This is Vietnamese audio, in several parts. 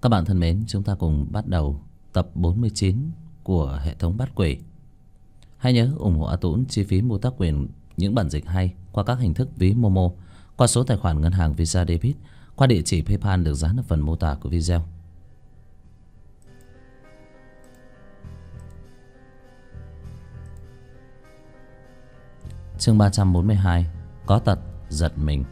Các bạn thân mến, chúng ta cùng bắt đầu tập 49 của hệ thống Bát Quỷ. Hãy nhớ ủng hộ A Tũng chi phí mua tác quyền những bản dịch hay qua các hình thức ví Momo, qua số tài khoản ngân hàng Visa Debit, qua địa chỉ PayPal được dán ở phần mô tả của video. Chương 342: Có tật giật mình.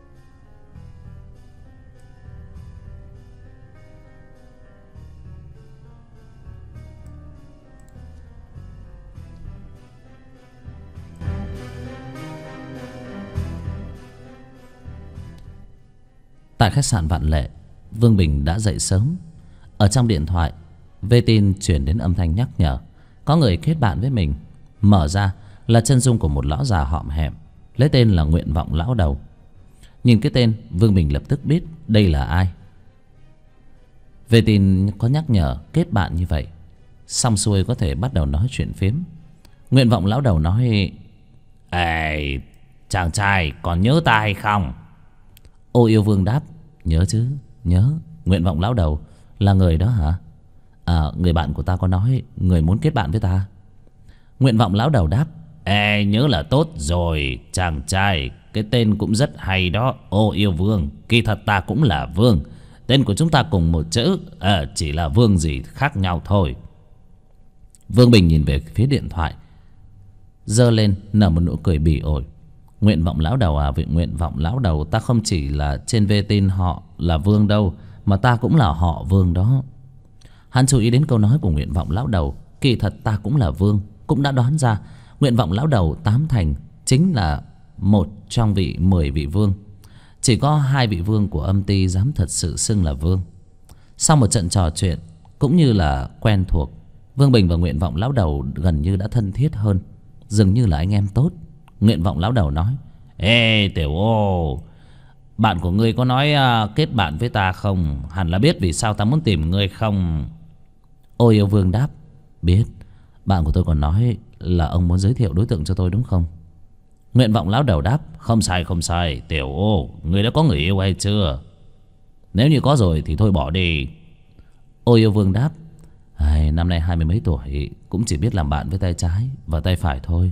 Tại khách sạn Vạn Lệ, Vương Bình đã dậy sớm. Ở trong điện thoại, vệ tin chuyển đến âm thanh nhắc nhở có người kết bạn với mình. Mở ra là chân dung của một lão già hõm hẹm, lấy tên là Nguyện Vọng Lão Đầu. Nhìn cái tên, Vương Bình lập tức biết đây là ai. Vệ tin có nhắc nhở kết bạn như vậy, xong xuôi có thể bắt đầu nói chuyện phiếm. Nguyện Vọng Lão Đầu nói: "Ê, chàng trai còn nhớ ta hay không?" Ô Yêu Vương đáp: "Nhớ chứ, nhớ." Nguyện Vọng Lão Đầu: "Là người đó hả?" Người bạn của ta có nói người muốn kết bạn với ta." Nguyện Vọng Lão Đầu đáp: "Ê, nhớ là tốt rồi chàng trai, cái tên cũng rất hay đó, Ô Yêu Vương. Kỳ thật ta cũng là Vương, tên của chúng ta cùng một chữ, chỉ là Vương gì khác nhau thôi." Vương Bình nhìn về phía điện thoại, giơ lên nở một nụ cười bỉ ổi. "Nguyện Vọng Lão Đầu à, Nguyện Vọng Lão Đầu, ta không chỉ là trên vệ tin họ là Vương đâu, mà ta cũng là họ Vương đó." Hắn chú ý đến câu nói của Nguyện Vọng Lão Đầu. Kỳ thật ta cũng là Vương, cũng đã đoán ra Nguyện Vọng Lão Đầu tám thành chính là một trong 10 vị vương. Chỉ có 2 vị vương của âm ty dám thật sự xưng là vương. Sau một trận trò chuyện cũng như là quen thuộc, Vương Bình và Nguyện Vọng Lão Đầu gần như đã thân thiết hơn, dường như là anh em tốt. Nguyện Vọng Lão Đầu nói: "Ê Tiểu Ô, bạn của ngươi có nói kết bạn với ta không? Hẳn là biết vì sao ta muốn tìm ngươi không?" Ô Yêu Vương đáp: "Biết. Bạn của tôi còn nói là ông muốn giới thiệu đối tượng cho tôi đúng không?" Nguyện Vọng Lão Đầu đáp: Không sai, không sai. Tiểu Ô, ngươi đã có người yêu hay chưa? Nếu như có rồi thì thôi bỏ đi." Ô Yêu Vương đáp: "Năm nay 20 mấy tuổi, cũng chỉ biết làm bạn với tay trái và tay phải thôi."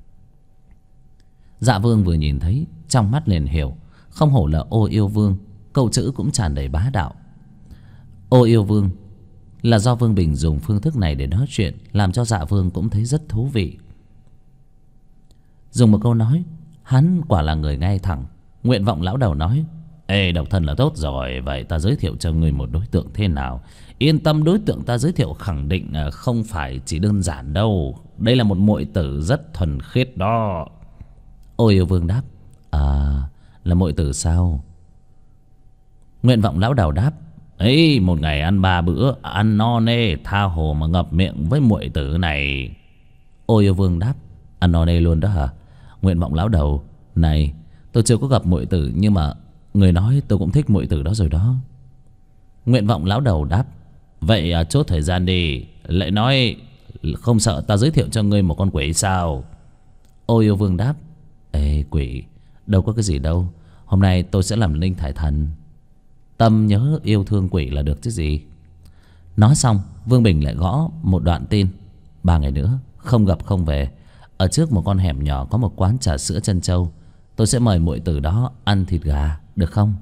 Dạ Vương vừa nhìn thấy, trong mắt liền hiểu, không hổ là Ô Yêu Vương, câu chữ cũng tràn đầy bá đạo. Ô Yêu Vương là do Vương Bình dùng phương thức này để nói chuyện, làm cho Dạ Vương cũng thấy rất thú vị. Dùng một câu nói, hắn quả là người ngay thẳng. Nguyện Vọng Lão Đầu nói: "Ê, độc thân là tốt rồi. Vậy ta giới thiệu cho người một đối tượng thế nào? Yên tâm, đối tượng ta giới thiệu khẳng định không phải chỉ đơn giản đâu. Đây là một muội tử rất thuần khiết đó." Ô Yêu Vương đáp: Là muội tử sao?" Nguyện Vọng Lão Đầu đáp: "Ấy, một ngày ăn 3 bữa, ăn no nê tha hồ mà ngập miệng với muội tử này." Ô Yêu Vương đáp: "Ăn no nê luôn đó hả?" Nguyện Vọng Lão Đầu: "Này, tôi chưa có gặp muội tử, nhưng mà người nói tôi cũng thích muội tử đó rồi đó." Nguyện Vọng Lão Đầu đáp: "Vậy chốt thời gian đi. Lại nói không sợ ta giới thiệu cho ngươi một con quỷ sao?" Ô Yêu Vương đáp: "Ê, quỷ đâu có cái gì đâu. Hôm nay tôi sẽ làm linh thải thần. Tâm nhớ yêu thương quỷ là được chứ gì." Nói xong, Vương Bình lại gõ một đoạn tin: "3 ngày nữa không gặp không về. Ở trước một con hẻm nhỏ có một quán trà sữa Trân Châu. Tôi sẽ mời muội tử đó ăn thịt gà, được không?"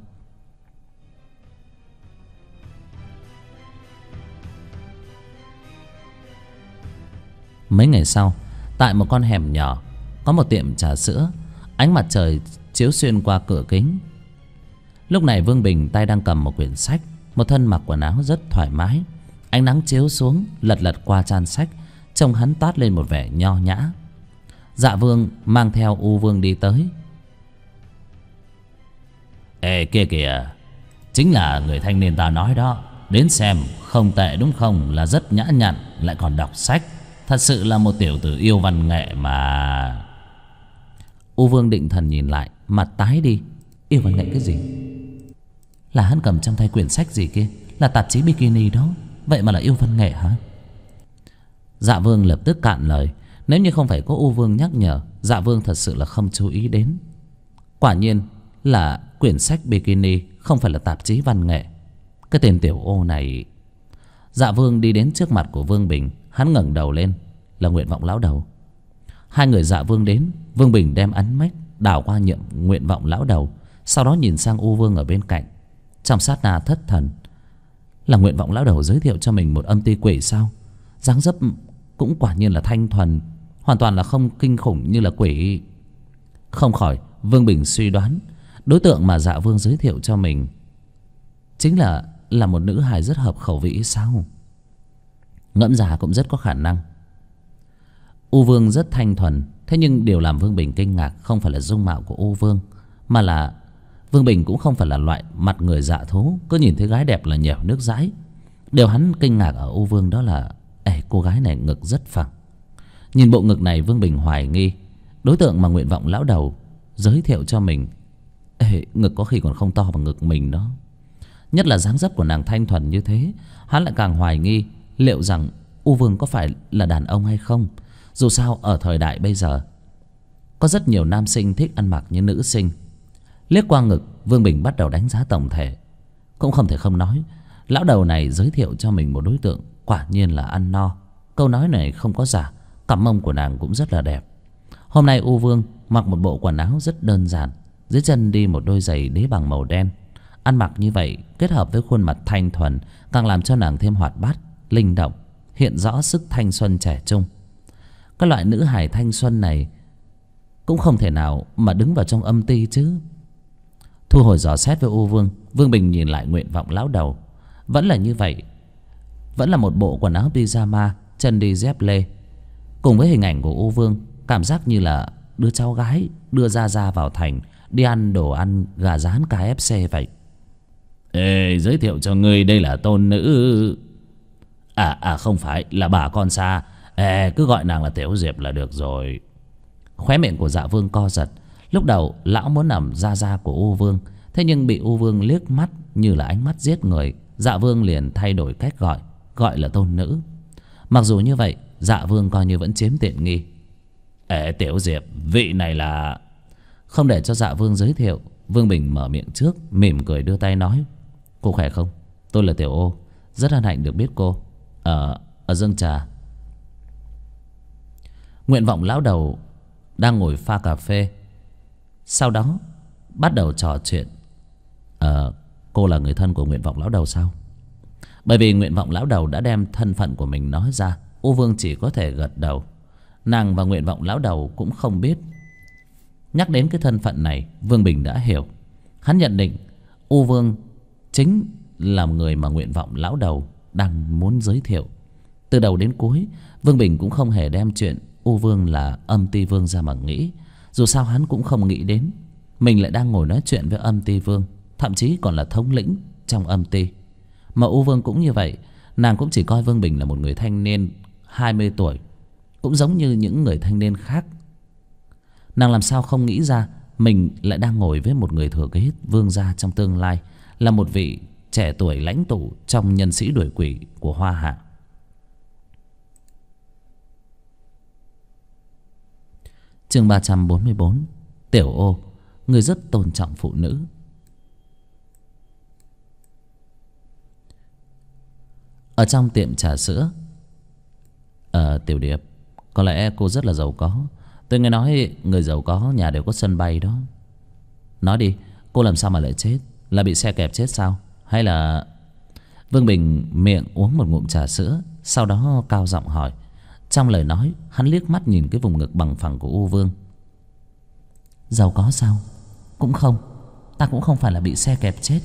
Mấy ngày sau, tại một con hẻm nhỏ có một tiệm trà sữa. Ánh mặt trời chiếu xuyên qua cửa kính. Lúc này Vương Bình tay đang cầm một quyển sách, một thân mặc quần áo rất thoải mái. Ánh nắng chiếu xuống, lật lật qua trang sách, trông hắn toát lên một vẻ nho nhã. Dạ Vương mang theo U Vương đi tới. "Ê kia kìa, chính là người thanh niên ta nói đó. Đến xem, không tệ đúng không? Là rất nhã nhặn, lại còn đọc sách. Thật sự là một tiểu tử yêu văn nghệ mà." U Vương định thần nhìn lại, mặt tái đi. Yêu văn nghệ cái gì? Là hắn cầm trong tay quyển sách gì kia? Là tạp chí bikini đó. Vậy mà là yêu văn nghệ hả? Dạ Vương lập tức cạn lời. Nếu như không phải có U Vương nhắc nhở, Dạ Vương thật sự là không chú ý đến. Quả nhiên là quyển sách bikini, không phải là tạp chí văn nghệ. Cái tên tiểu ô này. Dạ Vương đi đến trước mặt của Vương Bình. Hắn ngẩng đầu lên. Là nguyện vọng lão đầu. Hai người Dạ Vương đến. Vương Bình đem ánh mắt đảo qua nguyện vọng lão đầu, sau đó nhìn sang U Vương ở bên cạnh. Trong sát na thất thần. Là nguyện vọng lão đầu giới thiệu cho mình một âm ty quỷ sao? Dáng dấp cũng quả nhiên là thanh thuần, hoàn toàn là không kinh khủng như là quỷ. Không khỏi Vương Bình suy đoán đối tượng mà Dạ Vương giới thiệu cho mình chính là một nữ hài rất hợp khẩu vị sao? Ngẫm ra cũng rất có khả năng. U Vương rất thanh thuần, thế nhưng điều làm Vương Bình kinh ngạc không phải là dung mạo của U Vương, mà là Vương Bình cũng không phải là loại mặt người dạ thú cứ nhìn thấy gái đẹp là nhèo nước dãi. Điều hắn kinh ngạc ở U Vương đó là cô gái này ngực rất phẳng. Nhìn bộ ngực này, Vương Bình hoài nghi đối tượng mà nguyện vọng lão đầu giới thiệu cho mình ngực có khi còn không to bằng ngực mình đó. Nhất là dáng dấp của nàng thanh thuần như thế, hắn lại càng hoài nghi liệu rằng U Vương có phải là đàn ông hay không. Dù sao ở thời đại bây giờ có rất nhiều nam sinh thích ăn mặc như nữ sinh. Liếc qua ngực, Vương Bình bắt đầu đánh giá tổng thể. Cũng không thể không nói, lão đầu này giới thiệu cho mình một đối tượng quả nhiên là ăn no. Câu nói này không có giả. Cặp mông của nàng cũng rất là đẹp. Hôm nay U Vương mặc một bộ quần áo rất đơn giản, dưới chân đi một đôi giày đế bằng màu đen. Ăn mặc như vậy kết hợp với khuôn mặt thanh thuần càng làm cho nàng thêm hoạt bát, linh động, hiện rõ sức thanh xuân trẻ trung. Cái loại nữ hài thanh xuân này cũng không thể nào mà đứng vào trong âm ty chứ. Thu hồi dò xét với U Vương, Vương Bình nhìn lại nguyện vọng lão đầu. Vẫn là như vậy, vẫn là một bộ quần áo pyjama, chân đi dép lê. Cùng với hình ảnh của U Vương, cảm giác như là đứa cháu gái đưa Ra vào thành đi ăn đồ ăn gà rán KFC vậy. Giới thiệu cho ngươi, đây là tôn nữ. Không phải, là bà con xa. Cứ gọi nàng là Tiểu Diệp là được rồi. Khóe miệng của Dạ Vương co giật. Lúc đầu lão muốn nằm Ra của U Vương, thế nhưng bị U Vương liếc mắt như là ánh mắt giết người. Dạ Vương liền thay đổi cách gọi là tôn nữ. Mặc dù như vậy, Dạ Vương coi như vẫn chiếm tiện nghi. Tiểu Diệp, vị này là... Không để cho Dạ Vương giới thiệu, Vương Bình mở miệng trước, mỉm cười đưa tay nói: Cô khỏe không? Tôi là Tiểu Ô, rất hân hạnh được biết cô. Ở dâng trà. Nguyện vọng lão đầu đang ngồi pha cà phê, sau đó bắt đầu trò chuyện. Cô là người thân của nguyện vọng lão đầu sao? Bởi vì nguyện vọng lão đầu đã đem thân phận của mình nói ra, U Vương chỉ có thể gật đầu. Nàng và nguyện vọng lão đầu cũng không biết. Nhắc đến cái thân phận này, Vương Bình đã hiểu. Hắn nhận định U Vương chính là người mà nguyện vọng lão đầu đang muốn giới thiệu. Từ đầu đến cuối, Vương Bình cũng không hề đem chuyện U Vương là âm ty vương ra mà nghĩ. Dù sao hắn cũng không nghĩ đến mình lại đang ngồi nói chuyện với âm ty vương, thậm chí còn là thống lĩnh trong âm ty. Mà U Vương cũng như vậy, nàng cũng chỉ coi Vương Bình là một người thanh niên 20 tuổi, cũng giống như những người thanh niên khác. Nàng làm sao không nghĩ ra mình lại đang ngồi với một người thừa kế vương gia trong tương lai, là một vị trẻ tuổi lãnh tụ trong nhân sĩ đuổi quỷ của Hoa Hạ. Chương 344. Tiểu Ô, người rất tôn trọng phụ nữ. Ở trong tiệm trà sữa. Tiểu Điệp, có lẽ cô rất là giàu có. Tôi nghe nói người giàu có nhà đều có sân bay đó. Nói đi, cô làm sao mà lại chết? Là bị xe kẹp chết sao? Hay là... Vương Bình miệng uống một ngụm trà sữa, sau đó cao giọng hỏi. Trong lời nói, hắn liếc mắt nhìn cái vùng ngực bằng phẳng của U Vương. Giàu có sao? Cũng không, ta cũng không phải là bị xe kẹp chết.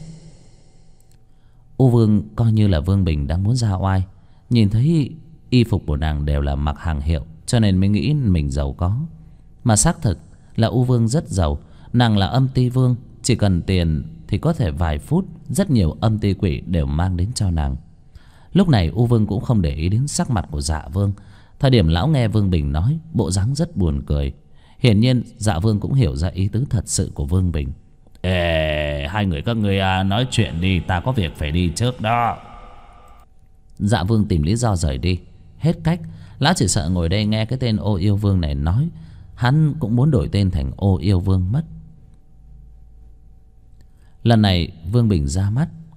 U Vương coi như là Vương Bình đang muốn ra oai. Nhìn thấy y phục của nàng đều là mặc hàng hiệu, cho nên mới nghĩ mình giàu có. Mà xác thực là U Vương rất giàu. Nàng là âm ty vương, chỉ cần tiền thì có thể vài phút rất nhiều âm ty quỷ đều mang đến cho nàng. Lúc này U Vương cũng không để ý đến sắc mặt của Dạ Vương. Thời điểm lão nghe Vương Bình nói, bộ dáng rất buồn cười. Hiển nhiên Dạ Vương cũng hiểu ra ý tứ thật sự của Vương Bình. Hai người các ngươi nói chuyện đi, ta có việc phải đi trước đó. Dạ Vương tìm lý do rời đi. Hết cách, lão chỉ sợ ngồi đây nghe cái tên Ô Yêu Vương này nói, hắn cũng muốn đổi tên thành Ô Yêu Vương mất. Lần này Vương Bình ra mắt,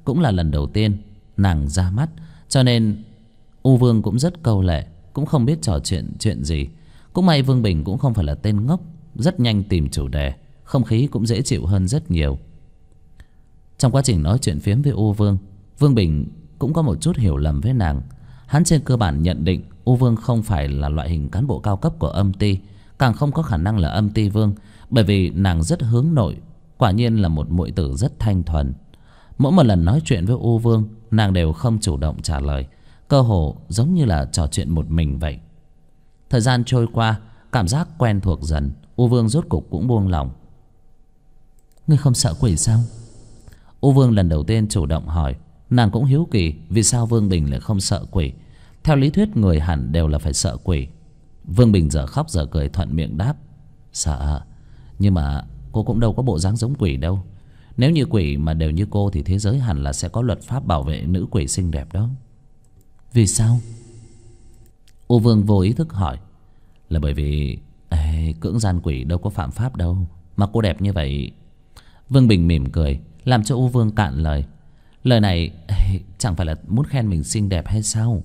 cũng là lần đầu tiên nàng ra mắt, cho nên U Vương cũng rất câu lệ, cũng không biết trò chuyện gì. Cũng may Vương Bình cũng không phải là tên ngốc, rất nhanh tìm chủ đề, không khí cũng dễ chịu hơn rất nhiều. Trong quá trình nói chuyện phiếm với U Vương, Vương Bình cũng có một chút hiểu lầm với nàng. Hắn trên cơ bản nhận định U Vương không phải là loại hình cán bộ cao cấp của âm ty, càng không có khả năng là âm ty vương, bởi vì nàng rất hướng nội, quả nhiên là một muội tử rất thanh thuần. Mỗi một lần nói chuyện với U Vương, nàng đều không chủ động trả lời, cơ hồ giống như là trò chuyện một mình vậy. Thời gian trôi qua, cảm giác quen thuộc dần, U Vương rốt cục cũng buông lòng. Ngươi không sợ quỷ sao? U Vương lần đầu tiên chủ động hỏi. Nàng cũng hiếu kỳ vì sao Vương Bình lại không sợ quỷ. Theo lý thuyết người hẳn đều là phải sợ quỷ. Vương Bình giờ khóc giờ cười thuận miệng đáp. Sợ, nhưng mà cô cũng đâu có bộ dáng giống quỷ đâu. Nếu như quỷ mà đều như cô thì thế giới hẳn là sẽ có luật pháp bảo vệ nữ quỷ xinh đẹp đó. Vì sao? U Vương vô ý thức hỏi. Là bởi vì cưỡng gian quỷ đâu có phạm pháp đâu, mà cô đẹp như vậy. Vương Bình mỉm cười, làm cho U Vương cạn lời. Lời này chẳng phải là muốn khen mình xinh đẹp hay sao?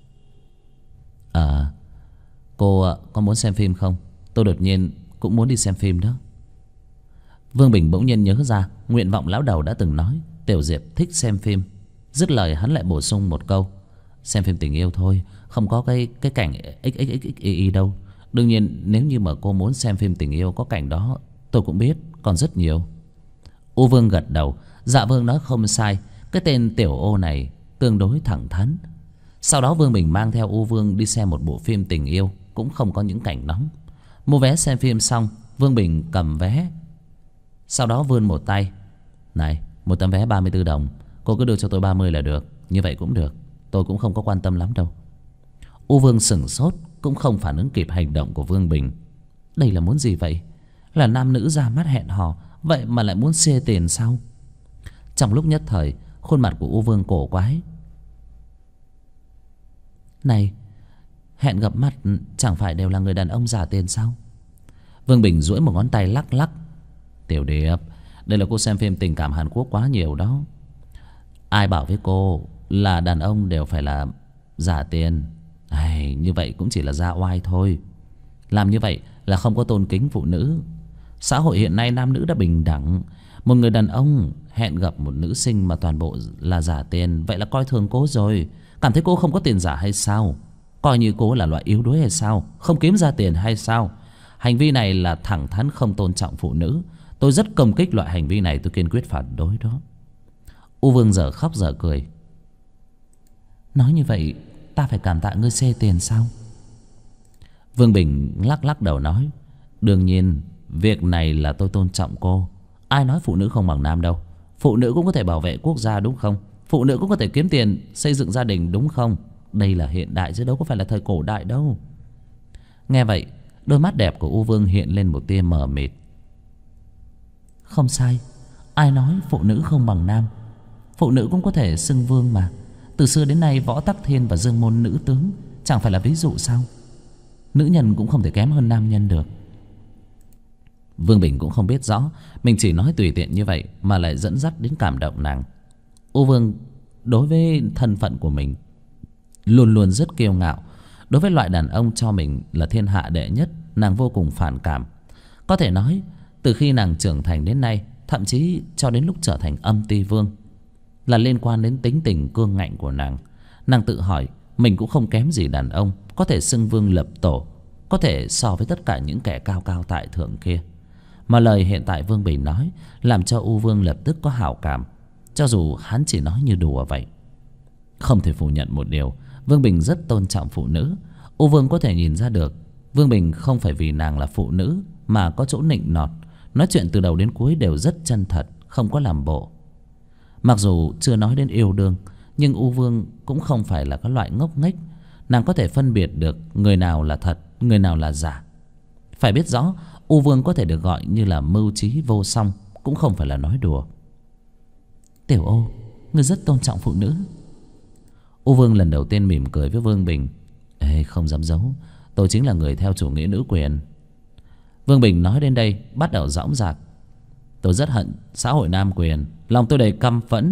Cô có muốn xem phim không? Tôi đột nhiên cũng muốn đi xem phim đó. Vương Bình bỗng nhiên nhớ ra nguyện vọng lão đầu đã từng nói Tiểu Diệp thích xem phim. Dứt lời hắn lại bổ sung một câu. Xem phim tình yêu thôi, không có cái cảnh XXXXY đâu. Đương nhiên nếu như mà cô muốn xem phim tình yêu có cảnh đó, tôi cũng biết, còn rất nhiều. U Vương gật đầu. Dạ Vương nói không sai, cái tên Tiểu Ô này tương đối thẳng thắn. Sau đó Vương Bình mang theo U Vương đi xem một bộ phim tình yêu, cũng không có những cảnh nóng. Mua vé xem phim xong, Vương Bình cầm vé, sau đó vươn một tay. Này, một tấm vé 34 đồng, cô cứ đưa cho tôi 30 là được. Như vậy cũng được, tôi cũng không có quan tâm lắm đâu. U Vương sửng sốt, cũng không phản ứng kịp hành động của Vương Bình. Đây là muốn gì vậy? Là nam nữ ra mắt hẹn hò, vậy mà lại muốn xê tiền sao? Trong lúc nhất thời, khuôn mặt của U Vương cổ quái. Này, hẹn gặp mặt chẳng phải đều là người đàn ông giả tiền sao? Vương Bình duỗi một ngón tay lắc lắc. Tiểu Điệp, đây là cô xem phim tình cảm Hàn Quốc quá nhiều đó. Ai bảo với cô là đàn ông đều phải là giả tiền? Như vậy cũng chỉ là ra oai thôi. Làm như vậy là không có tôn kính phụ nữ. Xã hội hiện nay nam nữ đã bình đẳng. Một người đàn ông hẹn gặp một nữ sinh mà toàn bộ là giả tiền, vậy là coi thường cô rồi. Cảm thấy cô không có tiền giả hay sao? Coi như cô là loại yếu đuối hay sao? Không kiếm ra tiền hay sao? Hành vi này là thẳng thắn không tôn trọng phụ nữ. Tôi rất công kích loại hành vi này, tôi kiên quyết phản đối đó. U Vương giờ khóc giờ cười. Nói như vậy ta phải cảm tạ ngươi xê tiền sao? Vương Bình lắc lắc đầu nói. Đương nhiên, việc này là tôi tôn trọng cô. Ai nói phụ nữ không bằng nam đâu. Phụ nữ cũng có thể bảo vệ quốc gia đúng không? Phụ nữ cũng có thể kiếm tiền xây dựng gia đình đúng không? Đây là hiện đại chứ đâu có phải là thời cổ đại đâu. Nghe vậy, đôi mắt đẹp của U Vương hiện lên một tia mờ mịt. Không sai, ai nói phụ nữ không bằng nam? Phụ nữ cũng có thể xưng vương mà. Từ xưa đến nay Võ Tắc Thiên và Dương Môn nữ tướng chẳng phải là ví dụ sao? Nữ nhân cũng không thể kém hơn nam nhân được. Vương Bình cũng không biết rõ mình chỉ nói tùy tiện như vậy mà lại dẫn dắt đến cảm động nàng. U Vương đối với thân phận của mình luôn luôn rất kiêu ngạo. Đối với loại đàn ông cho mình là thiên hạ đệ nhất, nàng vô cùng phản cảm. Có thể nói từ khi nàng trưởng thành đến nay, thậm chí cho đến lúc trở thành âm ty vương, là liên quan đến tính tình cương ngạnh của nàng. Nàng tự hỏi mình cũng không kém gì đàn ông, có thể xưng vương lập tổ, có thể so với tất cả những kẻ cao cao tại thượng kia. Mà lời hiện tại Vương Bình nói làm cho U Vương lập tức có hảo cảm, cho dù hắn chỉ nói như đùa vậy. Không thể phủ nhận một điều, Vương Bình rất tôn trọng phụ nữ. U Vương có thể nhìn ra được Vương Bình không phải vì nàng là phụ nữ mà có chỗ nịnh nọt. Nói chuyện từ đầu đến cuối đều rất chân thật, không có làm bộ. Mặc dù chưa nói đến yêu đương, nhưng U Vương cũng không phải là cái loại ngốc nghếch. Nàng có thể phân biệt được người nào là thật, người nào là giả. Phải biết rõ U Vương có thể được gọi như là mưu trí vô song, cũng không phải là nói đùa. Tiểu Ô, ngươi rất tôn trọng phụ nữ. U Vương lần đầu tiên mỉm cười với Vương Bình. Không dám giấu, tôi chính là người theo chủ nghĩa nữ quyền. Vương Bình nói đến đây bắt đầu dõng dạc. Tôi rất hận xã hội nam quyền, lòng tôi đầy căm phẫn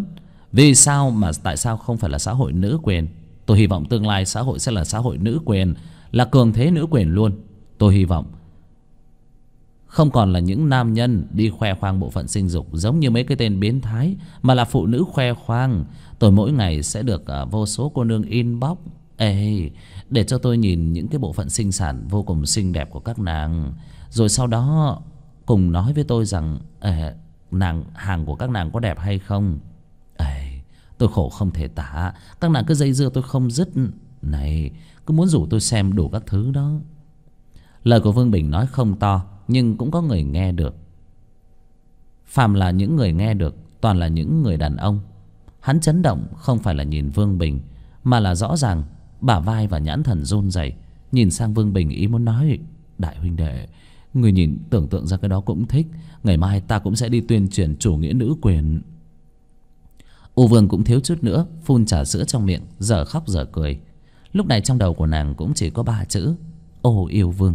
Vì sao mà tại sao không phải là xã hội nữ quyền? Tôi hy vọng tương lai xã hội sẽ là xã hội nữ quyền, là cường thế nữ quyền luôn. Tôi hy vọng không còn là những nam nhân đi khoe khoang bộ phận sinh dục giống như mấy cái tên biến thái, mà là phụ nữ khoe khoang. Tôi mỗi ngày sẽ được vô số cô nương inbox ê, để cho tôi nhìn những cái bộ phận sinh sản vô cùng xinh đẹp của các nàng, rồi sau đó cùng nói với tôi rằng hàng của các nàng có đẹp hay không. Tôi khổ không thể tả. Các nàng cứ dây dưa tôi không dứt. Này, cứ muốn rủ tôi xem đủ các thứ đó. Lời của Vương Bình nói không to, nhưng cũng có người nghe được. Phàm là những người nghe được toàn là những người đàn ông. Hắn chấn động không phải là nhìn Vương Bình, mà là rõ ràng bả vai và nhãn thần run rẩy, nhìn sang Vương Bình ý muốn nói: đại huynh đệ, người nhìn tưởng tượng ra cái đó cũng thích. Ngày mai ta cũng sẽ đi tuyên truyền chủ nghĩa nữ quyền. U Vương cũng thiếu chút nữa phun trà sữa trong miệng, dở khóc dở cười. Lúc này trong đầu của nàng cũng chỉ có 3 chữ: ô yêu Vương.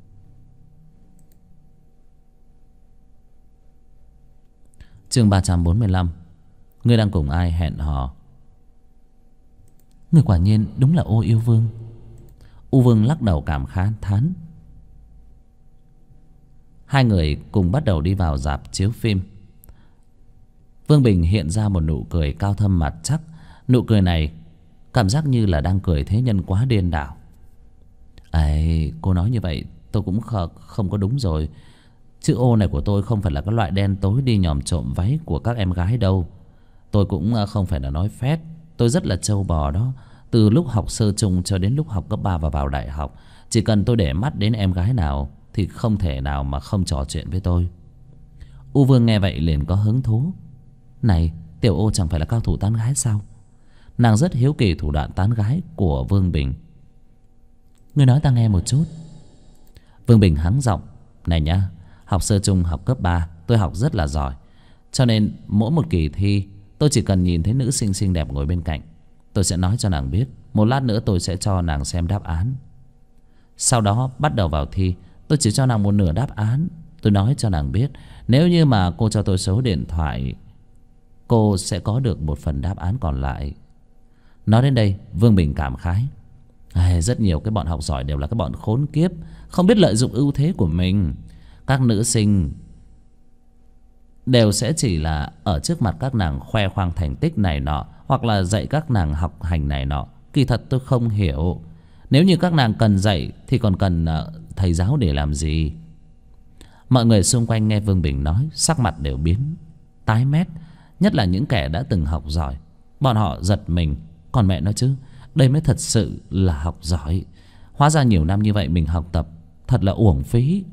Chương 345. Ngươi đang cùng ai hẹn hò? Ngươi quả nhiên đúng là ô yêu Vương. U Vương lắc đầu cảm thán. Hai người cùng bắt đầu đi vào rạp chiếu phim. Vương Bình hiện ra một nụ cười cao thâm mặt chắc. Nụ cười này cảm giác như là đang cười thế nhân quá điên đảo. Cô nói như vậy tôi cũng không có đúng rồi. Chữ ô này của tôi không phải là cái loại đen tối đi nhòm trộm váy của các em gái đâu. Tôi cũng không phải là nói phét. Tôi rất là trâu bò đó. Từ lúc học sơ trung cho đến lúc học cấp 3 và vào đại học, chỉ cần tôi để mắt đến em gái nào thì không thể nào mà không trò chuyện với tôi. U Vương nghe vậy liền có hứng thú. Này, tiểu ô chẳng phải là cao thủ tán gái sao? Nàng rất hiếu kỳ thủ đoạn tán gái của Vương Bình. Ngươi nói ta nghe một chút. Vương Bình hắng giọng. Này nhá, học sơ trung học cấp 3 tôi học rất là giỏi. Cho nên mỗi một kỳ thi tôi chỉ cần nhìn thấy nữ sinh xinh đẹp ngồi bên cạnh, tôi sẽ nói cho nàng biết. Một lát nữa tôi sẽ cho nàng xem đáp án. Sau đó bắt đầu vào thi, tôi chỉ cho nàng một nửa đáp án. Tôi nói cho nàng biết, nếu như mà cô cho tôi số điện thoại, cô sẽ có được một phần đáp án còn lại. Nói đến đây Vương Bình cảm khái. Rất nhiều cái bọn học giỏi đều là cái bọn khốn kiếp, không biết lợi dụng ưu thế của mình. Các nữ sinh đều sẽ chỉ là ở trước mặt các nàng khoe khoang thành tích này nọ, hoặc là dạy các nàng học hành này nọ. Kỳ thật tôi không hiểu, nếu như các nàng cần dạy thì còn cần thầy giáo để làm gì? Mọi người xung quanh nghe Vương Bình nói, sắc mặt đều biến tái mét. Nhất là những kẻ đã từng học giỏi. Bọn họ giật mình. Còn mẹ nó chứ, đây mới thật sự là học giỏi. Hóa ra nhiều năm như vậy mình học tập thật là uổng phí.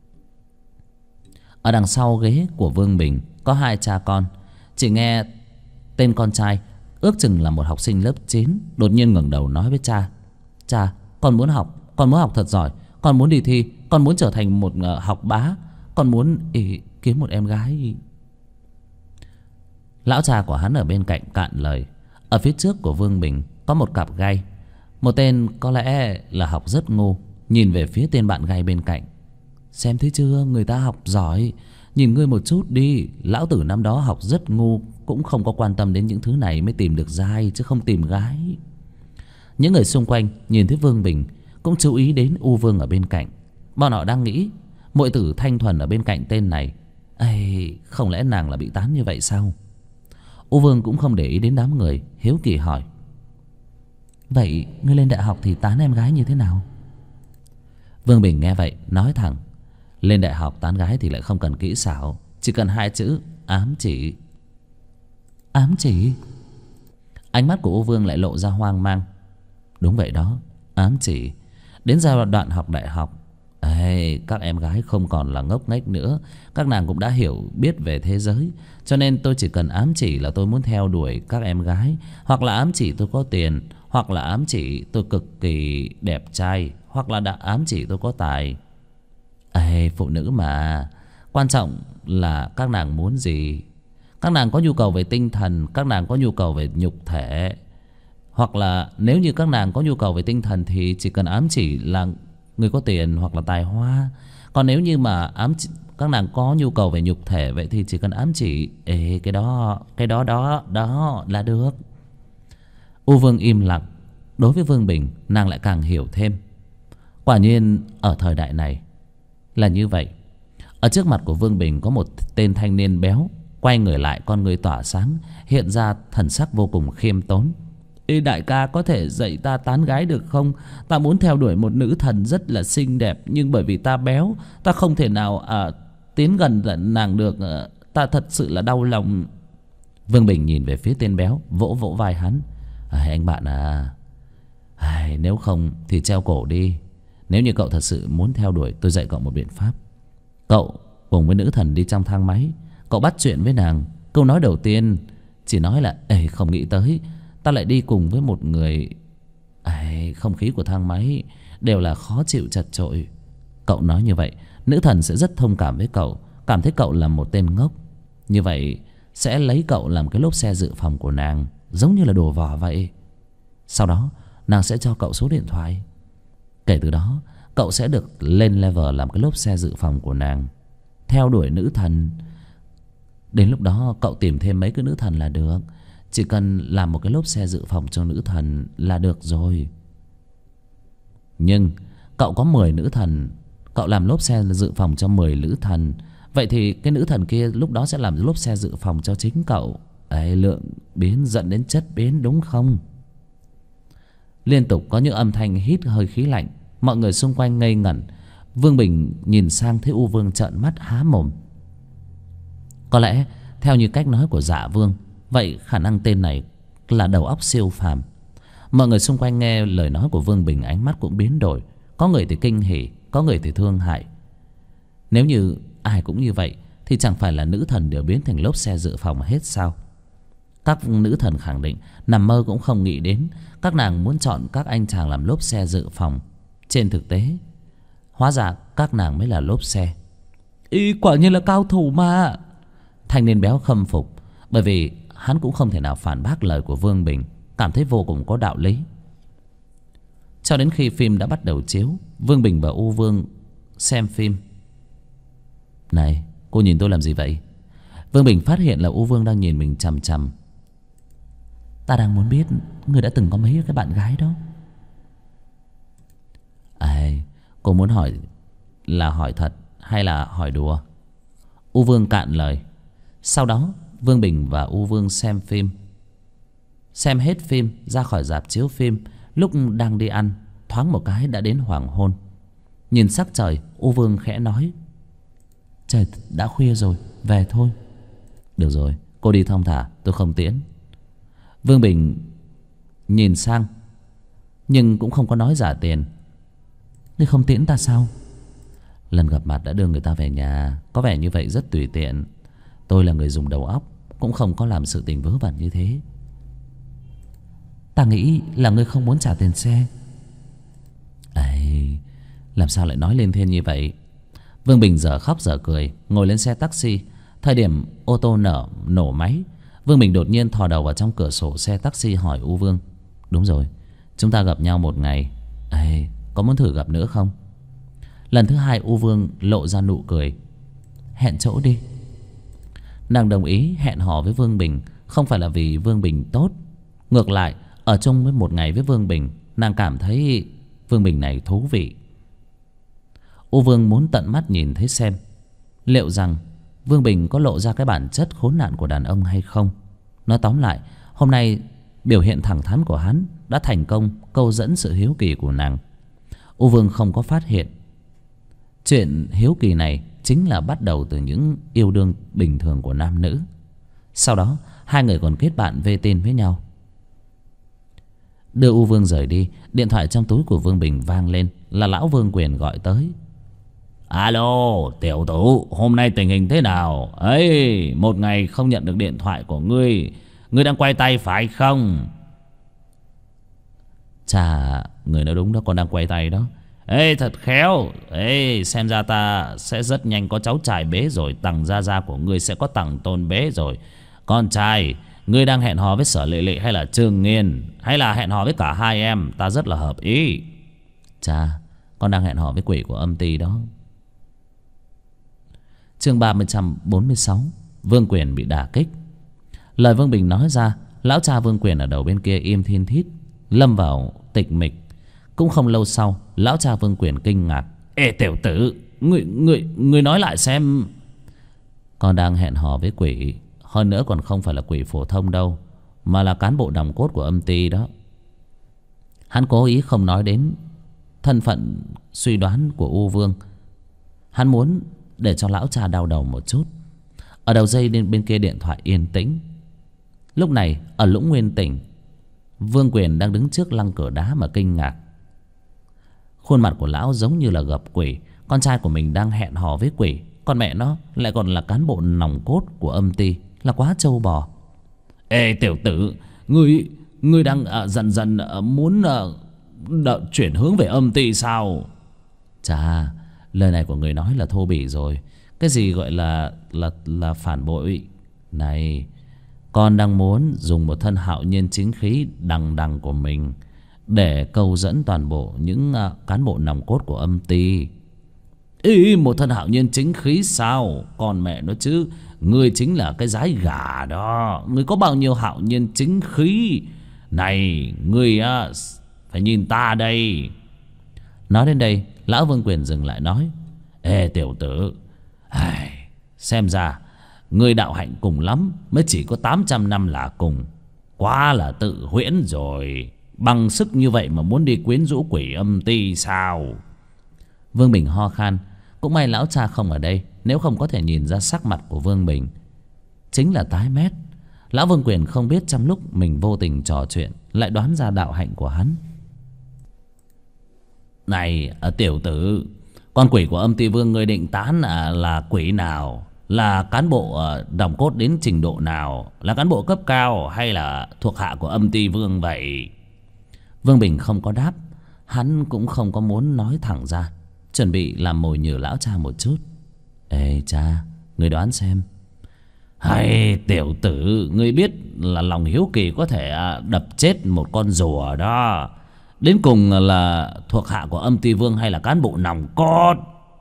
Ở đằng sau ghế của Vương Bình có 2 cha con. Chỉ nghe tên con trai, ước chừng là một học sinh lớp 9, đột nhiên ngẩng đầu nói với cha: Cha, con muốn học, con muốn học thật giỏi. Con muốn đi thi, con muốn trở thành một học bá. Con muốn kiếm một em gái. Lão cha của hắn ở bên cạnh cạn lời. Ở phía trước của Vương Bình có một cặp gai. Một tên có lẽ là học rất ngu, nhìn về phía tên bạn gai bên cạnh. Xem thấy chưa, người ta học giỏi. Nhìn ngươi một chút đi. Lão tử năm đó học rất ngu, cũng không có quan tâm đến những thứ này mới tìm được giai, chứ không tìm gái. Những người xung quanh nhìn thấy Vương Bình cũng chú ý đến U Vương ở bên cạnh. Bọn họ đang nghĩ, muội tử thanh thuần ở bên cạnh tên này, không lẽ nàng là bị tán như vậy sao? U Vương cũng không để ý đến đám người, hiếu kỳ hỏi: Vậy ngươi lên đại học thì tán em gái như thế nào? Vương Bình nghe vậy nói thẳng: Lên đại học tán gái thì lại không cần kỹ xảo, chỉ cần 2 chữ: ám chỉ. Ám chỉ? Ánh mắt của U Vương lại lộ ra hoang mang. Đúng vậy đó, ám chỉ. Đến giai đoạn học đại học, các em gái không còn là ngốc nghếch nữa. Các nàng cũng đã hiểu biết về thế giới. Cho nên tôi chỉ cần ám chỉ là tôi muốn theo đuổi các em gái, hoặc là ám chỉ tôi có tiền, hoặc là ám chỉ tôi cực kỳ đẹp trai, hoặc là ám chỉ tôi có tài. Phụ nữ mà, quan trọng là các nàng muốn gì. Các nàng có nhu cầu về tinh thần, các nàng có nhu cầu về nhục thể. Hoặc là nếu như các nàng có nhu cầu về tinh thần thì chỉ cần ám chỉ là người có tiền hoặc là tài hoa. Còn nếu như mà các nàng có nhu cầu về nhục thể, vậy thì chỉ cần ám chỉ cái đó là được. U Vương im lặng. Đối với Vương Bình, nàng lại càng hiểu thêm. Quả nhiên ở thời đại này là như vậy. Ở trước mặt của Vương Bình có một tên thanh niên béo, quay người lại, con người tỏa sáng, hiện ra thần sắc vô cùng khiêm tốn. Ê đại ca, có thể dạy ta tán gái được không? Ta muốn theo đuổi một nữ thần rất là xinh đẹp, nhưng bởi vì ta béo, ta không thể nào tiến gần nàng được. Ta thật sự là đau lòng. Vương Bình nhìn về phía tên béo, vỗ vỗ vai hắn. Anh bạn nếu không thì treo cổ đi. Nếu như cậu thật sự muốn theo đuổi, tôi dạy cậu một biện pháp. Cậu cùng với nữ thần đi trong thang máy, cậu bắt chuyện với nàng. Câu nói đầu tiên chỉ nói là không nghĩ tới ta lại đi cùng với một người. Không khí của thang máy đều là khó chịu chật chội. Cậu nói như vậy, nữ thần sẽ rất thông cảm với cậu, cảm thấy cậu là một tên ngốc. Như vậy sẽ lấy cậu làm cái lốp xe dự phòng của nàng, giống như là đồ vỏ vậy. Sau đó nàng sẽ cho cậu số điện thoại. Kể từ đó cậu sẽ được lên level làm cái lốp xe dự phòng của nàng, theo đuổi nữ thần. Đến lúc đó cậu tìm thêm mấy cái nữ thần là được. Chỉ cần làm một cái lốp xe dự phòng cho nữ thần là được rồi. Nhưng cậu có 10 nữ thần, cậu làm lốp xe dự phòng cho 10 nữ thần, vậy thì cái nữ thần kia lúc đó sẽ làm lốp xe dự phòng cho chính cậu. Lượng biến dẫn đến chất biến, đúng không? Liên tục có những âm thanh hít hơi khí lạnh. Mọi người xung quanh ngây ngẩn. Vương Bình nhìn sang thấy U Vương trợn mắt há mồm. Có lẽ theo như cách nói của Dạ Vương, vậy khả năng tên này là đầu óc siêu phàm. Mọi người xung quanh nghe lời nói của Vương Bình, ánh mắt cũng biến đổi. Có người thì kinh hỉ, có người thì thương hại. Nếu như ai cũng như vậy thì chẳng phải là nữ thần đều biến thành lốp xe dự phòng hết sao? Các nữ thần khẳng định nằm mơ cũng không nghĩ đến các nàng muốn chọn các anh chàng làm lốp xe dự phòng. Trên thực tế, hóa ra các nàng mới là lốp xe. Quả nhiên là cao thủ mà. Thanh niên béo khâm phục, bởi vì hắn cũng không thể nào phản bác lời của Vương Bình, cảm thấy vô cùng có đạo lý. Cho đến khi phim đã bắt đầu chiếu, Vương Bình và U Vương xem phim. Này, cô nhìn tôi làm gì vậy? Vương Bình phát hiện là U Vương đang nhìn mình chằm chằm. Ta đang muốn biết người đã từng có mấy cái bạn gái đó. Cô muốn hỏi là hỏi thật hay là hỏi đùa? U Vương cạn lời. Sau đó Vương Bình và U Vương xem phim. Xem hết phim ra khỏi rạp chiếu phim. Lúc đang đi ăn, thoáng một cái đã đến hoàng hôn. Nhìn sắc trời, U Vương khẽ nói: Trời đã khuya rồi, về thôi. Được rồi, cô đi thong thả, tôi không tiễn. Vương Bình nhìn sang, nhưng cũng không có nói giả tiền. Ngươi không tiễn ta sao? Lần gặp mặt đã đưa người ta về nhà, có vẻ như vậy rất tùy tiện. Tôi là người dùng đầu óc, cũng không có làm sự tình vớ vẩn như thế. Ta nghĩ là ngươi không muốn trả tiền xe. Làm sao lại nói lên thiên như vậy? Vương Bình dở khóc dở cười, ngồi lên xe taxi. Thời điểm ô tô nổ máy, Vương Bình đột nhiên thò đầu vào trong cửa sổ xe taxi hỏi U Vương: Đúng rồi, chúng ta gặp nhau một ngày, có muốn thử gặp nữa không? Lần thứ hai U Vương lộ ra nụ cười: Hẹn chỗ đi. Nàng đồng ý hẹn hò với Vương Bình, không phải là vì Vương Bình tốt. Ngược lại, ở chung với một ngày với Vương Bình, nàng cảm thấy Vương Bình này thú vị. U Vương muốn tận mắt nhìn thấy xem liệu rằng Vương Bình có lộ ra cái bản chất khốn nạn của đàn ông hay không. Nói tóm lại, hôm nay biểu hiện thẳng thắn của hắn đã thành công câu dẫn sự hiếu kỳ của nàng. U Vương không có phát hiện chuyện hiếu kỳ này chính là bắt đầu từ những yêu đương bình thường của nam nữ. Sau đó hai người còn kết bạn vê tin với nhau. Đưa U Vương rời đi, điện thoại trong túi của Vương Bình vang lên. Là lão Vương Quyền gọi tới. Alo, tiểu tử, hôm nay tình hình thế nào? Một ngày không nhận được điện thoại của ngươi. Ngươi đang quay tay phải không? Chà, người nói đúng đó, con đang quay tay đó. Thật khéo. Xem ra ta sẽ rất nhanh có cháu trai bế rồi. Tằng gia gia của ngươi sẽ có tằng tôn bế rồi. Con trai, ngươi đang hẹn hò với Sở Lệ Lệ hay là Trương Nghiên, hay là hẹn hò với cả hai em? Ta rất là hợp ý. Chà, con đang hẹn hò với quỷ của âm ty đó. Chương 346. Vương Quyền bị đả kích. Lời Vương Bình nói ra, lão cha Vương Quyền ở đầu bên kia im thiên thít, lâm vào tịch mịch. Cũng không lâu sau, lão cha Vương Quyền kinh ngạc: Ê tiểu tử, ngươi nói lại xem. Con đang hẹn hò với quỷ, hơn nữa còn không phải là quỷ phổ thông đâu, mà là cán bộ nòng cốt của âm ty đó. Hắn cố ý không nói đến thân phận suy đoán của U Vương. Hắn muốn để cho lão cha đau đầu một chút. Ở đầu dây bên kia điện thoại yên tĩnh. Lúc này ở Lũng Nguyên Tỉnh, Vương Quyền đang đứng trước lăng cửa đá mà kinh ngạc. Khuôn mặt của lão giống như là gặp quỷ. Con trai của mình đang hẹn hò với quỷ, con mẹ nó lại còn là cán bộ nòng cốt của âm ty, là quá trâu bò. Ê tiểu tử, ngươi đang dần dần muốn chuyển hướng về âm ty sao? Chà, lời này của người nói là thô bỉ rồi. Cái gì gọi là phản bội? Này, con đang muốn dùng một thân hạo nhiên chính khí đằng đằng của mình để câu dẫn toàn bộ những cán bộ nòng cốt của âm ty. Ý, một thân hạo nhiên chính khí sao? Con mẹ nó chứ, ngươi chính là cái dái gà đó. Ngươi có bao nhiêu hạo nhiên chính khí? Này, ngươi phải nhìn ta đây. Nói đến đây, lão Vương Quyền dừng lại nói: Ê tiểu tử, xem ra ngươi đạo hạnh cùng lắm mới chỉ có 800 năm là cùng. Quá là tự huyễn rồi. Bằng sức như vậy mà muốn đi quyến rũ quỷ âm ty sao? Vương Bình ho khan. Cũng may lão cha không ở đây, nếu không có thể nhìn ra sắc mặt của Vương Bình chính là tái mét. Lão Vương Quyền không biết trong lúc mình vô tình trò chuyện lại đoán ra đạo hạnh của hắn. Này tiểu tử, con quỷ của âm ty vương ngươi định tán là quỷ nào? Là cán bộ nòng cốt đến trình độ nào? Là cán bộ cấp cao hay là thuộc hạ của âm ty vương vậy? Vương Bình không có đáp. Hắn cũng không có muốn nói thẳng ra, chuẩn bị làm mồi nhử lão cha một chút. Ê cha, ngươi đoán xem. Hay tiểu tử, ngươi biết là lòng hiếu kỳ có thể đập chết một con rùa đó. Đến cùng là thuộc hạ của âm ty vương hay là cán bộ nòng cốt?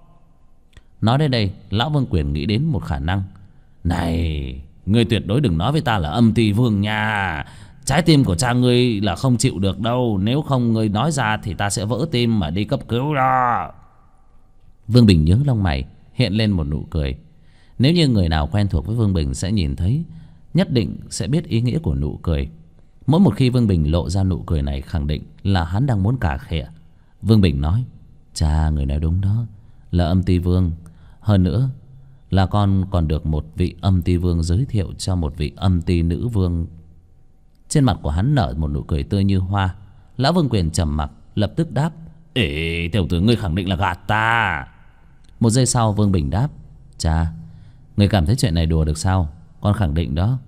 Nói đến đây, lão Vương Quyền nghĩ đến một khả năng. Này, ngươi tuyệt đối đừng nói với ta là âm ty vương nha. Trái tim của cha ngươi là không chịu được đâu. Nếu không ngươi nói ra thì ta sẽ vỡ tim mà đi cấp cứu đó. Vương Bình nhớ lông mày, hiện lên một nụ cười. Nếu như người nào quen thuộc với Vương Bình sẽ nhìn thấy, nhất định sẽ biết ý nghĩa của nụ cười. Mỗi một khi Vương Bình lộ ra nụ cười này, khẳng định là hắn đang muốn cà khịa. Vương Bình nói: Cha, người nói đúng đó, là âm ty vương. Hơn nữa là con còn được một vị âm ty vương giới thiệu cho một vị âm ty nữ vương. Trên mặt của hắn nở một nụ cười tươi như hoa. Lão Vương Quyền trầm mặc, lập tức đáp: Ê tiểu tử, ngươi khẳng định là gạt ta. Một giây sau Vương Bình đáp: Cha, người cảm thấy chuyện này đùa được sao? Con khẳng định đó.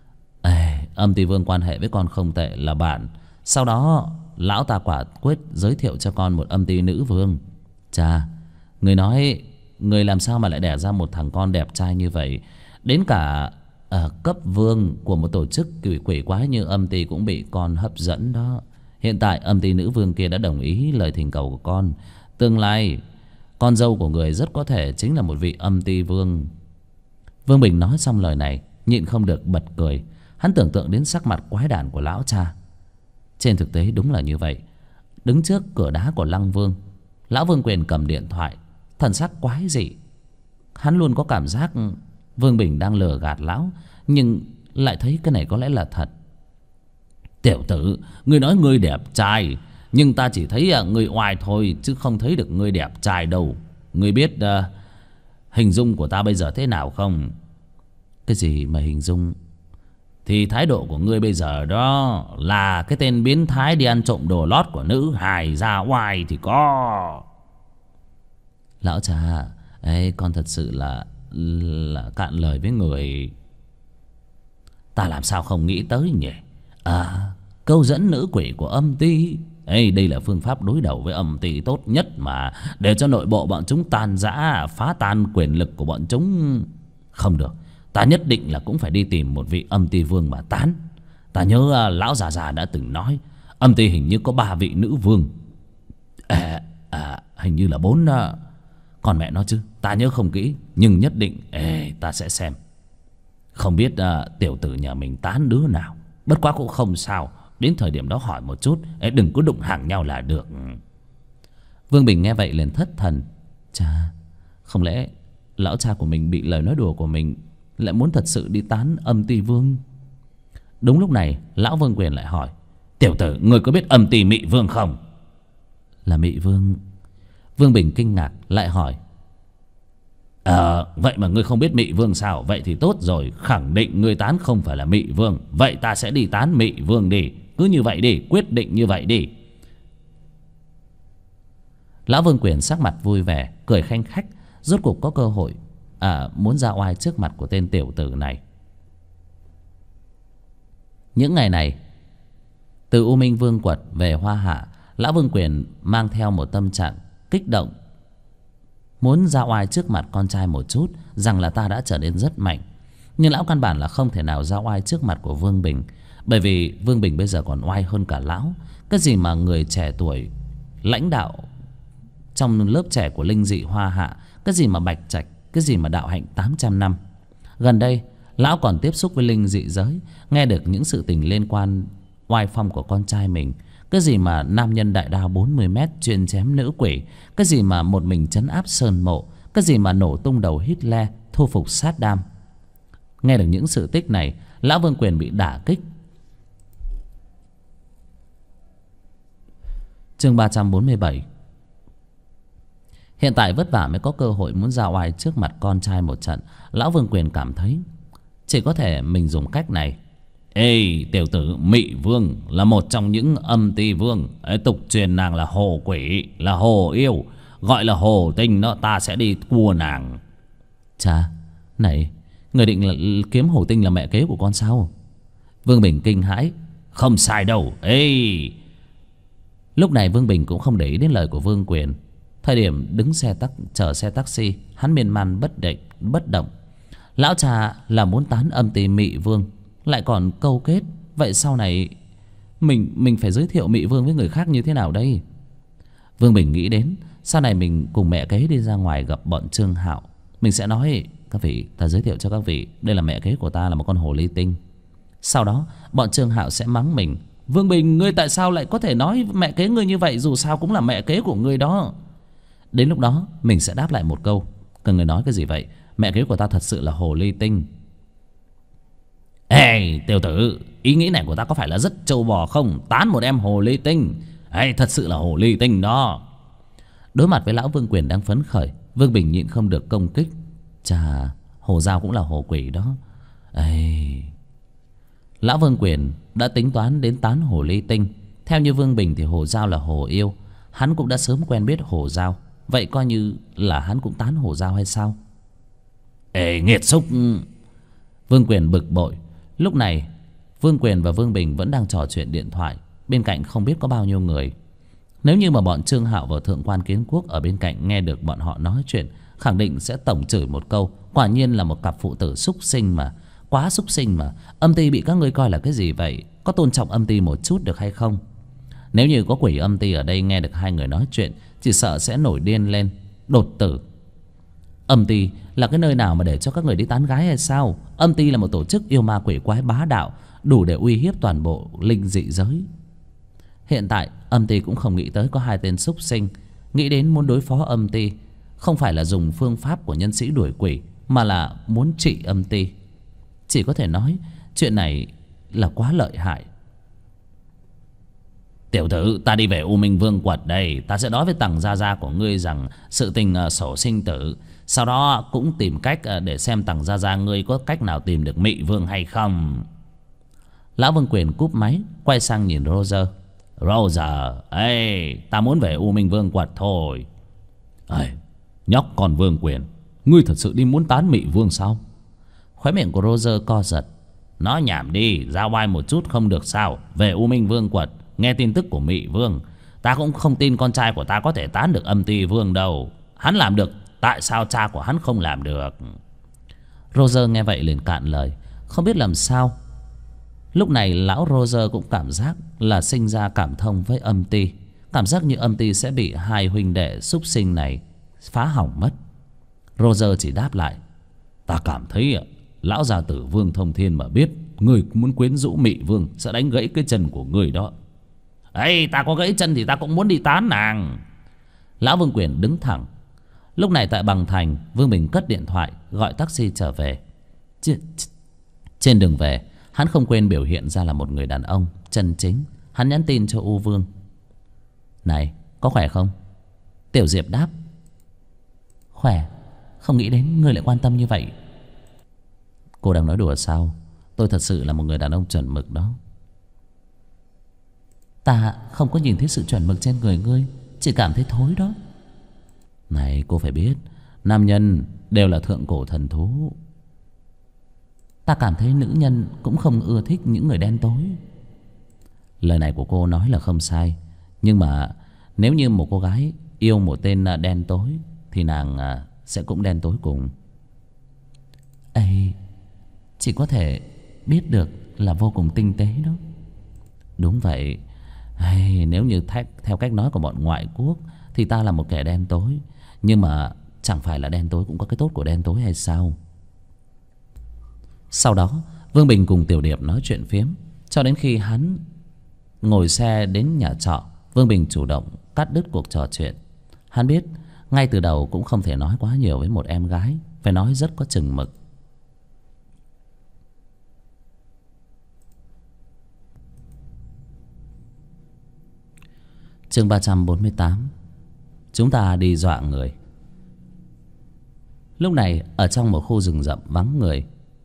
Âm ty vương quan hệ với con không tệ, là bạn. Sau đó lão ta quả quyết giới thiệu cho con một âm ty nữ vương. Cha, người nói người làm sao mà lại đẻ ra một thằng con đẹp trai như vậy? Đến cả cấp vương của một tổ chức quỷ quái như âm ty cũng bị con hấp dẫn đó. Hiện tại âm ty nữ vương kia đã đồng ý lời thỉnh cầu của con. Tương lai con dâu của người rất có thể chính là một vị âm ty vương. Vương Bình nói xong lời này, nhịn không được bật cười. Hắn tưởng tượng đến sắc mặt quái đản của lão cha. Trên thực tế đúng là như vậy. Đứng trước cửa đá của Lăng Vương, lão Vương Quyền cầm điện thoại, thần sắc quái dị. Hắn luôn có cảm giác Vương Bình đang lừa gạt lão, nhưng lại thấy cái này có lẽ là thật. Tiểu tử, ngươi nói ngươi đẹp trai, nhưng ta chỉ thấy ngươi oai thôi, chứ không thấy được ngươi đẹp trai đâu. Ngươi biết hình dung của ta bây giờ thế nào không? Cái gì mà hình dung? Thì thái độ của ngươi bây giờ đó là cái tên biến thái đi ăn trộm đồ lót của nữ hài ra oai thì có. Lão cha, con thật sự là cạn lời với người. Ta làm sao không nghĩ tới nhỉ? Câu dẫn nữ quỷ của âm ty. Đây là phương pháp đối đầu với âm ty tốt nhất mà, để cho nội bộ bọn chúng tan rã, phá tan quyền lực của bọn chúng. Không được, ta nhất định là cũng phải đi tìm một vị âm ty vương mà tán. Ta nhớ lão già già đã từng nói âm ty hình như có 3 vị nữ vương. Hình như là 4. Còn mẹ nó chứ, ta nhớ không kỹ, nhưng nhất định ta sẽ xem. Không biết tiểu tử nhà mình tán đứa nào, bất quá cũng không sao. Đến thời điểm đó hỏi một chút, đừng có đụng hàng nhau là được. Vương Bình nghe vậy liền thất thần. Chà, không lẽ lão cha của mình bị lời nói đùa của mình lại muốn thật sự đi tán Âm Ti Vương? Đúng lúc này lão Vương Quyền lại hỏi: tiểu tử, người có biết Âm Ti Mị Vương không? Là Mị Vương? Vương Bình kinh ngạc lại hỏi: vậy mà ngươi không biết Mị Vương sao? Vậy thì tốt rồi, khẳng định ngươi tán không phải là Mị Vương. Vậy ta sẽ đi tán Mị Vương đi. Cứ như vậy đi, quyết định như vậy đi. Lão Vương Quyền sắc mặt vui vẻ, cười khanh khách. Rốt cuộc có cơ hội muốn ra oai trước mặt của tên tiểu tử này. Những ngày này, từ U Minh Vương Quật về Hoa Hạ, lão Vương Quyền mang theo một tâm trạng kích động, muốn ra oai trước mặt con trai một chút, rằng là ta đã trở nên rất mạnh. Nhưng lão căn bản là không thể nào ra oai trước mặt của Vương Bình, bởi vì Vương Bình bây giờ còn oai hơn cả lão. Cái gì mà người trẻ tuổi lãnh đạo trong lớp trẻ của linh dị Hoa Hạ, cái gì mà bạch trạch, cái gì mà đạo hạnh 800 năm. Gần đây lão còn tiếp xúc với linh dị giới, nghe được những sự tình liên quan oai phong của con trai mình. Cái gì mà nam nhân đại đao 40 mét chuyên chém nữ quỷ, cái gì mà một mình trấn áp sơn mộ, cái gì mà nổ tung đầu Hitler, thu phục Saddam. Nghe được những sự tích này, lão Vương Quyền bị đả kích. Chương 347. Hiện tại vất vả mới có cơ hội muốn ra oai trước mặt con trai một trận, lão Vương Quyền cảm thấy chỉ có thể mình dùng cách này. Ê tiểu tử, Mị Vương là một trong những Âm Ti Vương. Tục truyền nàng là hồ quỷ, là hồ yêu, gọi là hồ tinh đó. Ta sẽ đi cua nàng. Chà, này, người định là kiếm hồ tinh là mẹ kế của con sao? Vương Bình kinh hãi. Không sai đâu. Ê. Lúc này Vương Bình cũng không để ý đến lời của Vương Quyền. Thời điểm đứng chờ xe taxi, hắn miên man bất động. Lão cha là muốn tán Âm Ti Mị Vương, lại còn câu kết. Vậy sau này mình phải giới thiệu Mị Vương với người khác như thế nào đây? Vương Bình nghĩ đến sau này mình cùng mẹ kế đi ra ngoài gặp bọn Trương Hạo, mình sẽ nói: các vị, ta giới thiệu cho các vị, đây là mẹ kế của ta, là một con hồ ly tinh. Sau đó bọn Trương Hạo sẽ mắng mình: Vương Bình, ngươi tại sao lại có thể nói mẹ kế ngươi như vậy? Dù sao cũng là mẹ kế của ngươi đó. Đến lúc đó mình sẽ đáp lại một câu: các người nói cái gì vậy? Mẹ kế của ta thật sự là hồ ly tinh. Ê tiểu tử, ý nghĩ này của ta có phải là rất trâu bò không? Tán một em hồ ly tinh, thật sự là hồ ly tinh đó. Đối mặt với lão Vương Quyền đang phấn khởi, Vương Bình nhịn không được công kích: chà, hồ dao cũng là hồ quỷ đó. Lão Vương Quyền đã tính toán đến tán hồ ly tinh. Theo như Vương Bình thì hồ dao là hồ yêu, hắn cũng đã sớm quen biết hồ dao, vậy coi như là hắn cũng tán hồ dao hay sao? Nghiệt xúc! Vương Quyền bực bội. Lúc này Vương Quyền và Vương Bình vẫn đang trò chuyện điện thoại, bên cạnh không biết có bao nhiêu người. Nếu như mà bọn Trương Hạo và Thượng quan Kiến Quốc ở bên cạnh nghe được bọn họ nói chuyện, khẳng định sẽ tổng chửi một câu: quả nhiên là một cặp phụ tử xúc sinh mà, quá xúc sinh mà. Âm Ti bị các ngươi coi là cái gì vậy? Có tôn trọng Âm Ti một chút được hay không? Nếu như có quỷ Âm Ti ở đây nghe được hai người nói chuyện, chỉ sợ sẽ nổi điên lên, đột tử. Âm Ti là cái nơi nào mà để cho các người đi tán gái hay sao? Âm Ti là một tổ chức yêu ma quỷ quái bá đạo, đủ để uy hiếp toàn bộ linh dị giới. Hiện tại Âm Ti cũng không nghĩ tới có hai tên xúc sinh nghĩ đến muốn đối phó Âm Ti, không phải là dùng phương pháp của nhân sĩ đuổi quỷ, mà là muốn trị Âm Ti. Chỉ có thể nói chuyện này là quá lợi hại. Tiểu tử, ta đi về U Minh Vương Quật đây. Ta sẽ nói với Tằng gia gia của ngươi rằng sự tình sổ sinh tử. Sau đó cũng tìm cách để xem Tằng gia gia ngươi có cách nào tìm được Mị Vương hay không. Lão Vương Quyền cúp máy, quay sang nhìn Roger. Roger, ta muốn về U Minh Vương Quật thôi. Nhóc con Vương Quyền, ngươi thật sự đi muốn tán Mị Vương sao? Khóe miệng của Roger co giật. Nói nhảm đi, ra oai một chút không được sao? Về U Minh Vương Quật nghe tin tức của Mị Vương. Ta cũng không tin con trai của ta có thể tán được Âm Ti Vương đâu. Hắn làm được, tại sao cha của hắn không làm được? Roger nghe vậy liền cạn lời, không biết làm sao. Lúc này lão Roger cũng cảm giác là sinh ra cảm thông với Âm Ti, cảm giác như Âm Ti sẽ bị hai huynh đệ xúc sinh này phá hỏng mất. Roger chỉ đáp lại: "Ta cảm thấy lão gia tử Vương Thông Thiên mà biết ngươi muốn quyến rũ Mị Vương sẽ đánh gãy cái chân của ngươi đó." "Ấy, ta có gãy chân thì ta cũng muốn đi tán nàng." Lão Vương Quyền đứng thẳng. Lúc này tại Bằng Thành, Vương Bình cất điện thoại gọi taxi trở về. Trên đường về, hắn không quên biểu hiện ra là một người đàn ông chân chính. Hắn nhắn tin cho U Vương: "Này, có khỏe không?" Tiểu Diệp đáp: "Khỏe. Không nghĩ đến ngươi lại quan tâm như vậy." "Cô đang nói đùa sao? Tôi thật sự là một người đàn ông chuẩn mực đó." "Ta không có nhìn thấy sự chuẩn mực trên người ngươi, chỉ cảm thấy thối đó." "Này, cô phải biết, nam nhân đều là thượng cổ thần thú." "Ta cảm thấy nữ nhân cũng không ưa thích những người đen tối." Lời này của cô nói là không sai. Nhưng mà nếu như một cô gái yêu một tên đen tối thì nàng sẽ cũng đen tối cùng. Ây, chỉ có thể biết được là vô cùng tinh tế đó. Đúng vậy. Hay, nếu như theo cách nói của bọn ngoại quốc thì ta là một kẻ đen tối. Nhưng mà chẳng phải là đen tối cũng có cái tốt của đen tối hay sao? Sau đó Vương Bình cùng Tiểu Điệp nói chuyện phiếm cho đến khi hắn ngồi xe đến nhà trọ. Vương Bình chủ động cắt đứt cuộc trò chuyện. Hắn biết ngay từ đầu cũng không thể nói quá nhiều với một em gái, phải nói rất có chừng mực. Chương 348. Chúng ta đi dọa người. Lúc này ở trong một khu rừng rậm vắng người,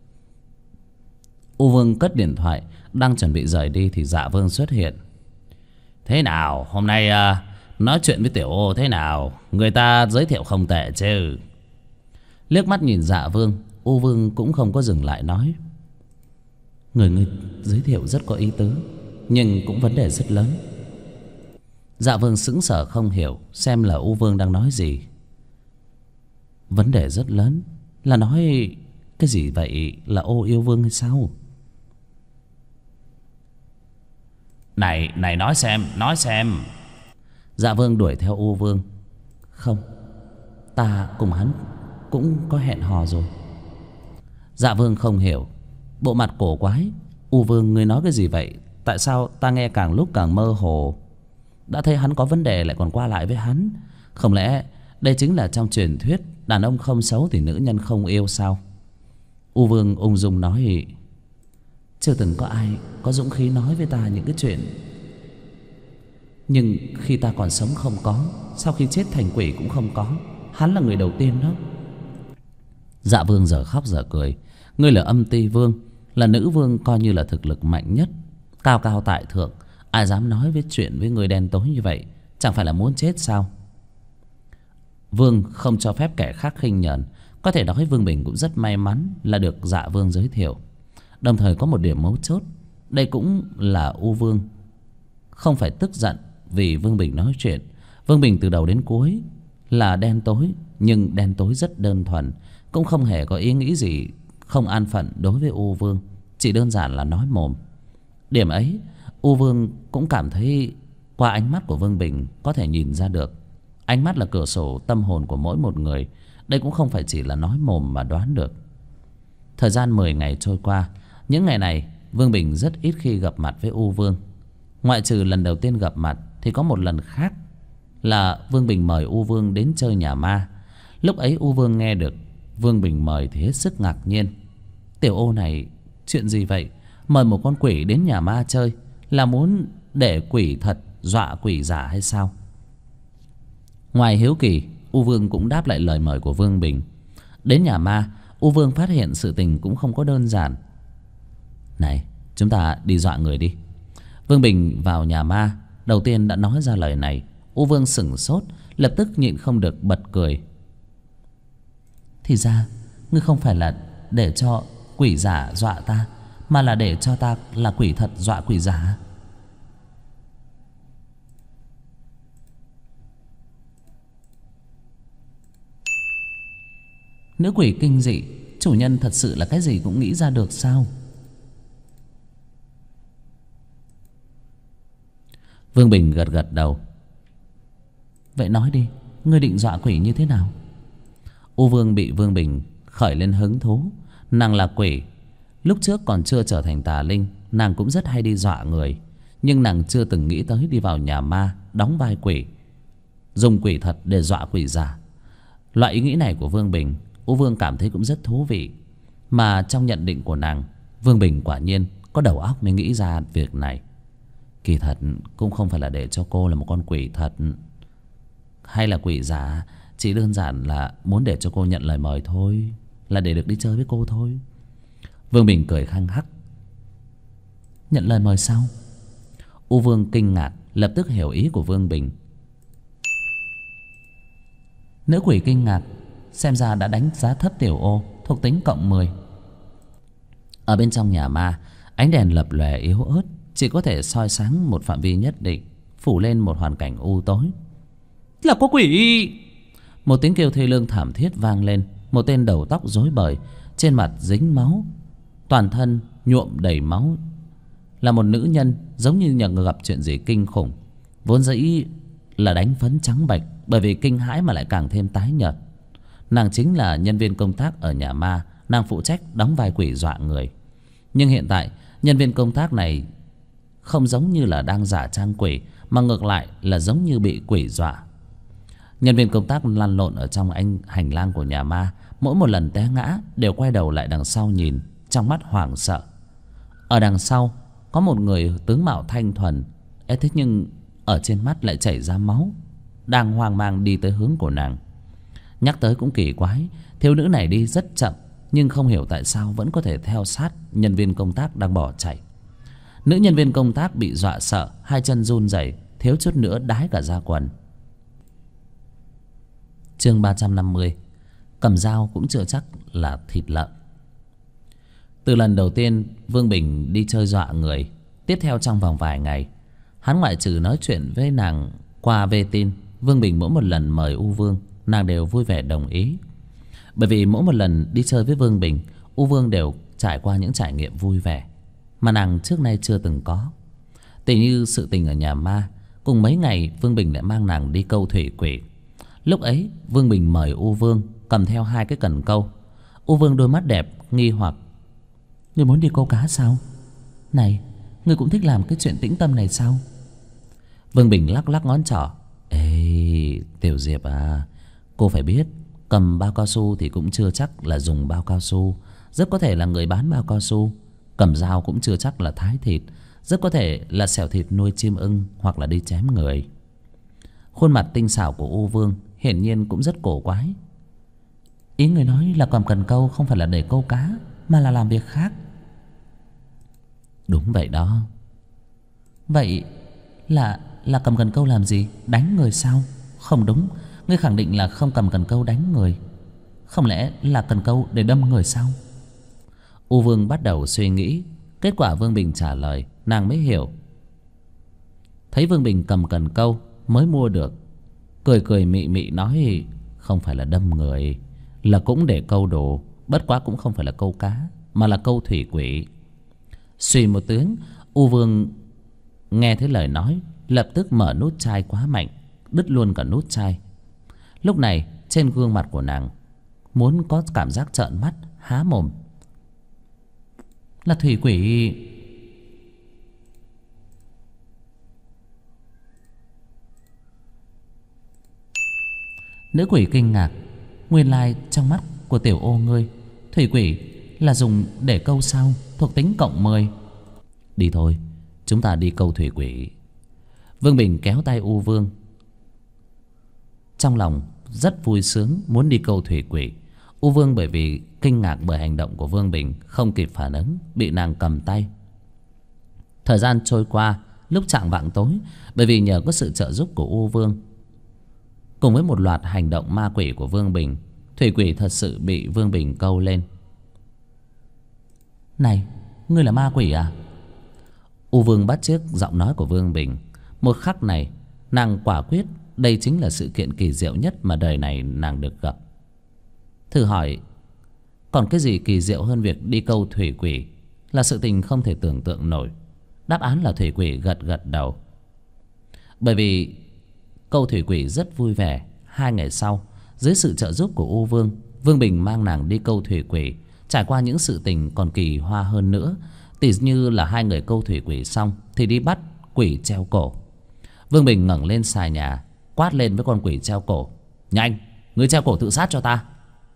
U Vương cất điện thoại đang chuẩn bị rời đi thì Dạ Vương xuất hiện. "Thế nào, hôm nay nói chuyện với Tiểu Ô thế nào? Người ta giới thiệu không tệ chứ?" Liếc mắt nhìn Dạ Vương, U Vương cũng không có dừng lại nói: Người giới thiệu rất có ý tứ, nhưng cũng vấn đề rất lớn." Dạ Vương sững sờ không hiểu xem là U Vương đang nói gì. Vấn đề rất lớn là nói cái gì vậy? Là Ô yêu Vương hay sao? Này, nói xem. Dạ Vương đuổi theo U Vương. "Không, ta cùng hắn cũng có hẹn hò rồi." Dạ Vương không hiểu, bộ mặt cổ quái: "U Vương, ngươi nói cái gì vậy? Tại sao ta nghe càng lúc càng mơ hồ? Đã thấy hắn có vấn đề lại còn qua lại với hắn. Không lẽ đây chính là trong truyền thuyết đàn ông không xấu thì nữ nhân không yêu sao?" U Vương ung dung nói: "Chưa từng có ai có dũng khí nói với ta những cái chuyện. Nhưng khi ta còn sống không có, sau khi chết thành quỷ cũng không có. Hắn là người đầu tiên đó." Dạ Vương giờ khóc giờ cười. Ngươi là âm ti vương, là nữ vương coi như là thực lực mạnh nhất, cao cao tại thượng. Ai dám nói với chuyện với người đen tối như vậy? Chẳng phải là muốn chết sao? Vương không cho phép kẻ khác khinh nhờn. Có thể nói Vương Bình cũng rất may mắn là được Dạ Vương giới thiệu. Đồng thời có một điểm mấu chốt, đây cũng là U Vương không phải tức giận vì Vương Bình nói chuyện. Vương Bình từ đầu đến cuối là đen tối, nhưng đen tối rất đơn thuần, cũng không hề có ý nghĩ gì không an phận đối với U Vương, chỉ đơn giản là nói mồm. Điểm ấy U Vương cũng cảm thấy qua ánh mắt của Vương Bình có thể nhìn ra được. Ánh mắt là cửa sổ tâm hồn của mỗi một người. Đây cũng không phải chỉ là nói mồm mà đoán được. Thời gian 10 ngày trôi qua. Những ngày này Vương Bình rất ít khi gặp mặt với U Vương. Ngoại trừ lần đầu tiên gặp mặt thì có một lần khác là Vương Bình mời U Vương đến chơi nhà ma. Lúc ấy U Vương nghe được Vương Bình mời thì hết sức ngạc nhiên. Tiểu Ô này chuyện gì vậy? Mời một con quỷ đến nhà ma chơi là muốn để quỷ thật dọa quỷ giả hay sao? Ngoài hiếu kỳ, U Vương cũng đáp lại lời mời của Vương Bình. Đến nhà ma, U Vương phát hiện sự tình cũng không có đơn giản. Này, chúng ta đi dọa người đi. Vương Bình vào nhà ma, đầu tiên đã nói ra lời này. U Vương sửng sốt, lập tức nhịn không được bật cười. Thì ra, ngươi không phải là để cho quỷ giả dọa ta, mà là để cho ta là quỷ thật dọa quỷ giả. Nữ quỷ kinh dị, chủ nhân thật sự là cái gì cũng nghĩ ra được sao? Vương Bình gật gật đầu. Vậy nói đi, ngươi định dọa quỷ như thế nào? U Vương bị Vương Bình khởi lên hứng thú. Nàng là quỷ, lúc trước còn chưa trở thành tà linh, nàng cũng rất hay đi dọa người. Nhưng nàng chưa từng nghĩ tới đi vào nhà ma đóng vai quỷ, dùng quỷ thật để dọa quỷ giả. Loại ý nghĩ này của Vương Bình, U Vương cảm thấy cũng rất thú vị. Mà trong nhận định của nàng, Vương Bình quả nhiên có đầu óc mới nghĩ ra việc này. Kỳ thật cũng không phải là để cho cô là một con quỷ thật hay là quỷ giả, chỉ đơn giản là muốn để cho cô nhận lời mời thôi, là để được đi chơi với cô thôi. Vương Bình cười khăng khắc. Nhận lời mời sao? U Vương kinh ngạc, lập tức hiểu ý của Vương Bình. Nữ quỷ kinh ngạc, xem ra đã đánh giá thấp Tiểu Ô, thuộc tính cộng 10. Ở bên trong nhà ma, ánh đèn lập lòe yếu ớt, chỉ có thể soi sáng một phạm vi nhất định, phủ lên một hoàn cảnh u tối. Là có quỷ! Một tiếng kêu thê lương thảm thiết vang lên. Một tên đầu tóc rối bời, trên mặt dính máu, toàn thân nhuộm đầy máu, là một nữ nhân, giống như nhận gặp chuyện gì kinh khủng. Vốn dĩ là đánh phấn trắng bệch, bởi vì kinh hãi mà lại càng thêm tái nhợt. Nàng chính là nhân viên công tác ở nhà ma, nàng phụ trách đóng vai quỷ dọa người. Nhưng hiện tại nhân viên công tác này không giống như là đang giả trang quỷ, mà ngược lại là giống như bị quỷ dọa. Nhân viên công tác lăn lộn ở trong hành lang của nhà ma, mỗi một lần té ngã đều quay đầu lại đằng sau nhìn, trong mắt hoảng sợ. Ở đằng sau có một người tướng mạo thanh thuần, thế nhưng ở trên mắt lại chảy ra máu, đang hoang mang đi tới hướng của nàng. Nhắc tới cũng kỳ quái, thiếu nữ này đi rất chậm, nhưng không hiểu tại sao vẫn có thể theo sát nhân viên công tác đang bỏ chạy. Nữ nhân viên công tác bị dọa sợ, hai chân run rẩy, thiếu chút nữa đái cả ra quần. Chương 350. Cầm dao cũng chưa chắc là thịt lợn. Từ lần đầu tiên Vương Bình đi chơi dọa người, tiếp theo trong vòng vài ngày, hắn ngoại trừ nói chuyện với nàng qua về tin, Vương Bình mỗi một lần mời U Vương, nàng đều vui vẻ đồng ý. Bởi vì mỗi một lần đi chơi với Vương Bình, U Vương đều trải qua những trải nghiệm vui vẻ mà nàng trước nay chưa từng có. Tỉ như sự tình ở nhà ma, cùng mấy ngày Vương Bình lại mang nàng đi câu thủy quỷ. Lúc ấy Vương Bình mời U Vương cầm theo 2 cái cần câu. U Vương đôi mắt đẹp nghi hoặc. Ngươi muốn đi câu cá sao? Này, ngươi cũng thích làm cái chuyện tĩnh tâm này sao? Vương Bình lắc lắc ngón trỏ. Ê, Tiểu Diệp à, cô phải biết, cầm bao cao su thì cũng chưa chắc là dùng bao cao su, rất có thể là người bán bao cao su. Cầm dao cũng chưa chắc là thái thịt, rất có thể là xẻo thịt nuôi chim ưng hoặc là đi chém người. Khuôn mặt tinh xảo của U Vương hiển nhiên cũng rất cổ quái. Ý người nói là cầm cần câu không phải là để câu cá, mà là làm việc khác. Đúng vậy đó. Vậy là cầm cần câu làm gì? Đánh người sao? Không đúng, ngươi khẳng định là không cầm cần câu đánh người. Không lẽ là cần câu để đâm người sao? U Vương bắt đầu suy nghĩ. Kết quả Vương Bình trả lời, nàng mới hiểu. Thấy Vương Bình cầm cần câu mới mua được, cười cười mị mị nói, không phải là đâm người, là cũng để câu đồ, bất quá cũng không phải là câu cá, mà là câu thủy quỷ. Suy một tiếng, U Vương nghe thấy lời nói, lập tức mở nút chai quá mạnh, đứt luôn cả nút chai. Lúc này trên gương mặt của nàng muốn có cảm giác trợn mắt há mồm. Là thủy quỷ. Nữ quỷ kinh ngạc. Nguyên lai trong mắt của Tiểu Ô ngươi, thủy quỷ là dùng để câu sao? Thuộc tính cộng 10. Đi thôi, chúng ta đi câu thủy quỷ. Vương Bình kéo tay U Vương, trong lòng rất vui sướng muốn đi câu thủy quỷ. U Vương bởi vì kinh ngạc bởi hành động của Vương Bình, không kịp phản ứng, bị nàng cầm tay. Thời gian trôi qua, lúc chạng vạng tối, bởi vì nhờ có sự trợ giúp của U Vương cùng với một loạt hành động ma quỷ của Vương Bình, thủy quỷ thật sự bị Vương Bình câu lên. Này, ngươi là ma quỷ à? U Vương bắt chước giọng nói của Vương Bình. Một khắc này nàng quả quyết đây chính là sự kiện kỳ diệu nhất mà đời này nàng được gặp. Thử hỏi, còn cái gì kỳ diệu hơn việc đi câu thủy quỷ? Là sự tình không thể tưởng tượng nổi. Đáp án là thủy quỷ gật gật đầu. Bởi vì câu thủy quỷ rất vui vẻ, 2 ngày sau, dưới sự trợ giúp của U Vương, Vương Bình mang nàng đi câu thủy quỷ. Trải qua những sự tình còn kỳ hoa hơn nữa, tỉ như là 2 người câu thủy quỷ xong thì đi bắt quỷ treo cổ. Vương Bình ngẩng lên xà nhà, quát lên với con quỷ treo cổ: "Nhanh, ngươi treo cổ tự sát cho ta."